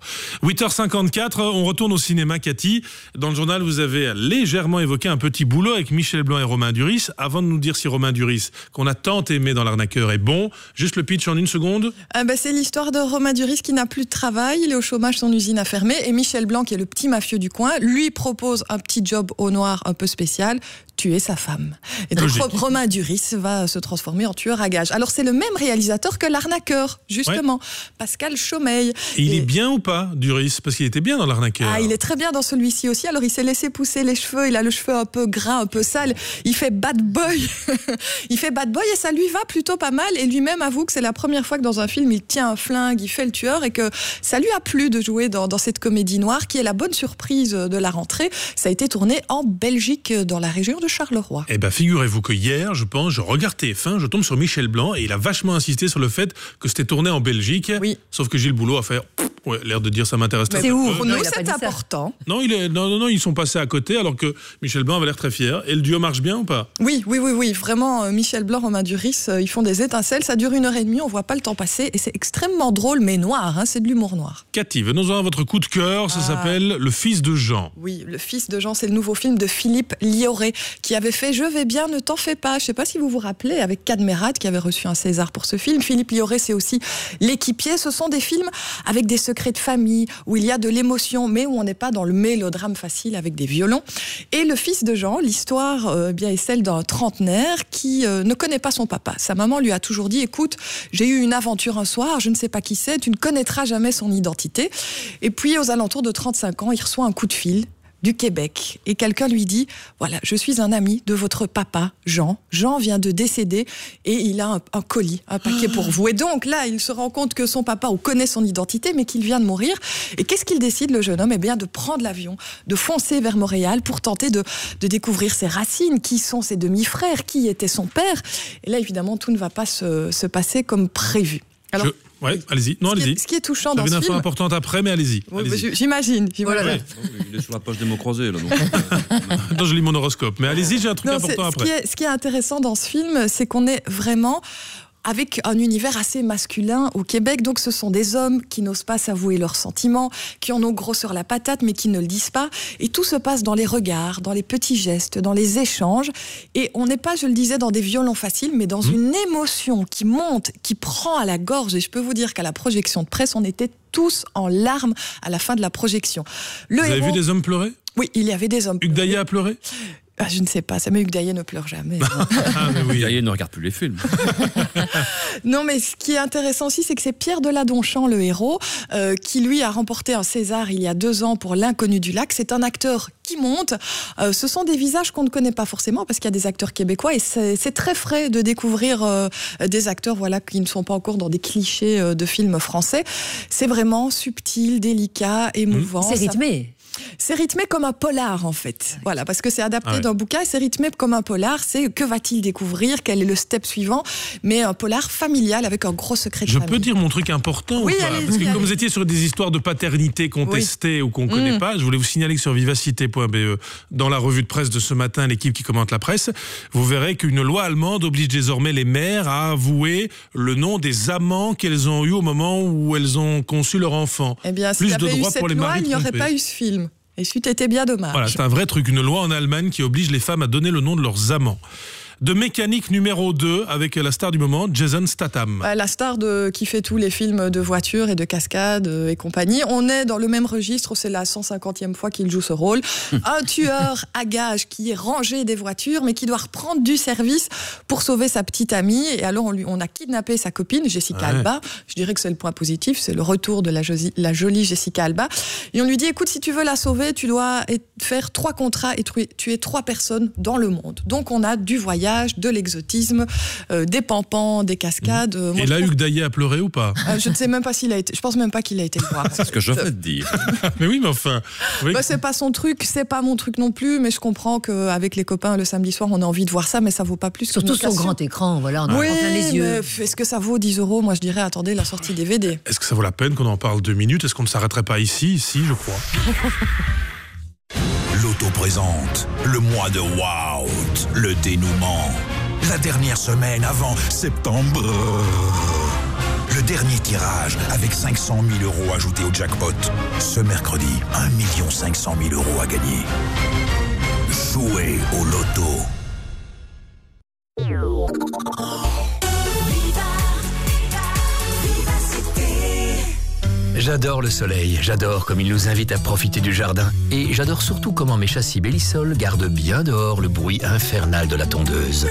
8h54, on retourne au cinéma, Cathy. Dans le journal, vous avez légèrement évoqué un petit boulot avec Michel Blanc et Romain Duris. Avant de nous dire si Romain Duris, qu'on a tant aimé dans L'Arnaqueur, est bon, juste le pitch en une seconde. C'est l'histoire de Romain Duris qui n'a plus de travail. Il est au chômage, son usine a fermé. Et Michel Blanc, qui est le petit mafieux du coin, lui propose un petit job au noir un peu spécial, tuer sa femme. Et donc Romain Duris va se transformer en tueur à gages. Alors c'est le même réalisateur que L'Arnaqueur, justement, Pascal Chaumeil. Et il est bien ou pas, Duris? Parce qu'il était bien dans L'Arnaqueur. Ah, il est très bien dans celui-ci aussi. Alors il s'est laissé pousser les cheveux, il a le cheveu un peu gras, un peu sale. Il fait bad boy. Il fait bad boy et ça lui va plutôt pas mal. Et lui-même avoue que c'est la première fois que dans un film, il tient un flingue, il fait le tueur et que ça lui a plu de jouer dans cette comédie noire qui est la bonne surprise de la rentrée. Ça a été tourné en Belgique, dans la région de Charleroi. Eh ben, figurez-vous que hier, je regarde TF1, je tombe sur Michel Blanc et il a vachement insisté sur le fait que c'était tourné en Belgique. Oui. Sauf que Gilles Boulot a fait l'air de dire ça m'intéresse très peu. C'est où? Pour nous, c'est important. Non, ils sont passés à côté alors que Michel Blanc avait l'air très fier. Et le duo marche bien ou pas? Oui. Vraiment, Michel Blanc, Romain Duris, ils font des étincelles. Ça dure 1h30, on voit pas le temps passer et c'est extrêmement drôle, mais noir. C'est de l'humour noir. Cathy, venons-en à votre coup de cœur. Ça s'appelle Le Fils de Jean. Oui, Le Fils de Jean, c'est le nouveau film de Philippe Lioré qui avait fait Je vais bien, ne t'en fais pas. Je sais pas si vous vous rappelez, avec Cadmerade qui avait reçu un César pour ce film. Philippe Lioré, c'est aussi L'équipier. Ce sont des films avec des secrets de famille, où il y a de l'émotion, mais où on n'est pas dans le mélodrame facile avec des violons. Et Le Fils de Jean, l'histoire est celle d'un trentenaire qui ne connaît pas son papa. Sa maman lui a toujours dit, écoute, j'ai eu une aventure un soir, je ne sais pas qui c'est, tu ne connaîtras jamais son identité. Et puis, aux alentours de 35 ans, il reçoit un coup de fil du Québec. Et quelqu'un lui dit, voilà, je suis un ami de votre papa, Jean. Jean vient de décéder et il a un colis, un paquet pour vous. Et donc là, il se rend compte que son papa connaît son identité, mais qu'il vient de mourir. Et qu'est-ce qu'il décide, le jeune homme? Eh bien, de prendre l'avion, de foncer vers Montréal pour tenter de découvrir ses racines, qui sont ses demi-frères, qui était son père. Et là, évidemment, tout ne va pas se passer comme prévu. Alors, Ouais, allez-y. Non, allez-y. Ce qui est touchant dans ce film... J'avais une info importante après, mais allez-y. Oui, allez-y. J'imagine. Voilà. Ouais. Il est sur la page des mots croisés, là. Donc. Non, je lis mon horoscope. Mais allez-y, j'ai un truc important après. Ce qui est intéressant dans ce film, c'est qu'on est vraiment... avec un univers assez masculin au Québec. Donc ce sont des hommes qui n'osent pas s'avouer leurs sentiments, qui en ont gros sur la patate, mais qui ne le disent pas. Et tout se passe dans les regards, dans les petits gestes, dans les échanges. Et on n'est pas, je le disais, dans des violons faciles, mais dans une émotion qui monte, qui prend à la gorge. Et je peux vous dire qu'à la projection de presse, on était tous en larmes à la fin de la projection. Vous avez vu des hommes pleurer ? Oui, il y avait des hommes. Hugues Daillet a pleuré ? Je ne sais pas, mais Hugues Daillet ne pleure jamais. Hugues Daillet ne regarde plus les films. Non, mais ce qui est intéressant aussi, c'est que c'est Pierre Deladonchamp, le héros, qui lui a remporté un César il y a 2 ans pour L'Inconnu du lac. C'est un acteur qui monte. Ce sont des visages qu'on ne connaît pas forcément parce qu'il y a des acteurs québécois et c'est très frais de découvrir des acteurs qui ne sont pas encore dans des clichés de films français. C'est vraiment subtil, délicat, émouvant. C'est rythmé. C'est rythmé comme un polar en fait. Voilà, parce que c'est adapté d'un bouquin, c'est rythmé comme un polar, c'est que va-t-il découvrir, quel est le step suivant, mais un polar familial avec un gros secret de famille. Je peux dire mon truc important ou pas ? Parce que comme vous étiez sur des histoires de paternité contestées ou qu'on ne connaît pas, je voulais vous signaler que sur vivacité.be, dans la revue de presse de ce matin, l'équipe qui commente la presse, vous verrez qu'une loi allemande oblige désormais les mères à avouer le nom des amants qu'elles ont eu au moment où elles ont conçu leur enfant. Eh bien, s'il y avait eu cette loi, il n'y aurait pas eu ce film. Et c'eût été bien dommage. Voilà, c'est un vrai truc, une loi en Allemagne qui oblige les femmes à donner le nom de leurs amants. De Mécanique numéro 2 avec la star du moment, Jason Statham. La star qui fait tous les films de voitures et de cascades et compagnie. On est dans le même registre, c'est la 150e fois qu'il joue ce rôle. Un tueur à gages qui est rangé des voitures mais qui doit reprendre du service pour sauver sa petite amie. Et alors on a kidnappé sa copine, Jessica Alba. Je dirais que c'est le point positif, c'est le retour de la jolie Jessica Alba. Et on lui dit, écoute, si tu veux la sauver, tu dois faire 3 contrats et tuer 3 personnes dans le monde. Donc on a du voyage, de l'exotisme, des pampans, des cascades. Et là, Hugues Daillet a pleuré ou pas ? Je ne sais même pas s'il a été. Je pense même pas qu'il a été le voir. C'est ce que je viens de dire. Mais oui, mais enfin. Oui. C'est pas son truc, c'est pas mon truc non plus. Mais je comprends qu'avec les copains le samedi soir, on a envie de voir ça, mais ça vaut pas plus. Surtout sur grand écran, voilà, on en prend plein les yeux. Mais est-ce que ça vaut 10 €? Moi, je dirais, attendez la sortie DVD. Est-ce que ça vaut la peine qu'on en parle 2 minutes ? Est-ce qu'on ne s'arrêterait pas ici ? Si, je crois. L'Auto présente le mois de Wow, le dénouement. La dernière semaine avant septembre. Le dernier tirage avec 500 000 € ajoutés au jackpot. Ce mercredi, 1 500 000 € à gagner. Jouez au loto. J'adore le soleil, j'adore comme il nous invite à profiter du jardin. Et j'adore surtout comment mes châssis Bellisol gardent bien dehors le bruit infernal de la tondeuse.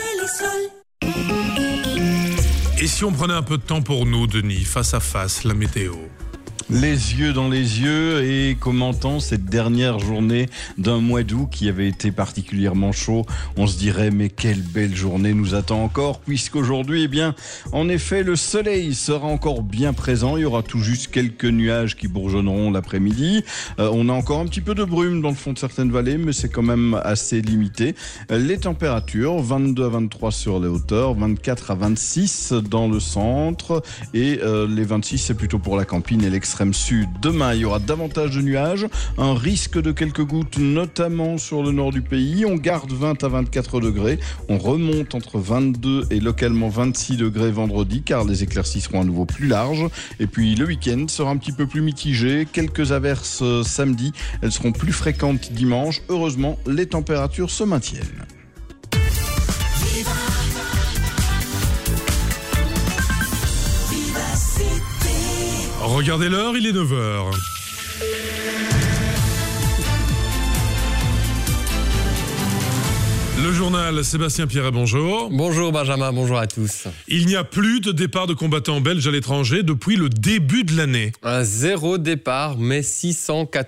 Et si on prenait un peu de temps pour nous, Denis, face à face, la météo ? Les yeux dans les yeux et commentant cette dernière journée d'un mois d'août qui avait été particulièrement chaud, on se dirait mais quelle belle journée nous attend encore, puisqu'aujourd'hui, en effet, le soleil sera encore bien présent. Il y aura tout juste quelques nuages qui bourgeonneront l'après-midi. On a encore un petit peu de brume dans le fond de certaines vallées, mais c'est quand même assez limité. Les températures, 22 à 23 sur les hauteurs, 24 à 26 dans le centre et les 26 c'est plutôt pour la Campine et l'extrême sud. Demain, il y aura davantage de nuages, un risque de quelques gouttes, notamment sur le nord du pays. On garde 20 à 24 degrés. On remonte entre 22 et localement 26 degrés vendredi, car les éclaircies seront à nouveau plus larges. Et puis, le week-end sera un petit peu plus mitigé. Quelques averses samedi. Elles seront plus fréquentes dimanche. Heureusement, les températures se maintiennent. Regardez l'heure, il est 9h. Le journal, Sébastien Pierret, bonjour. Bonjour Benjamin, bonjour à tous. Il n'y a plus de départ de combattants belges à l'étranger depuis le début de l'année. 0 départ, mais 614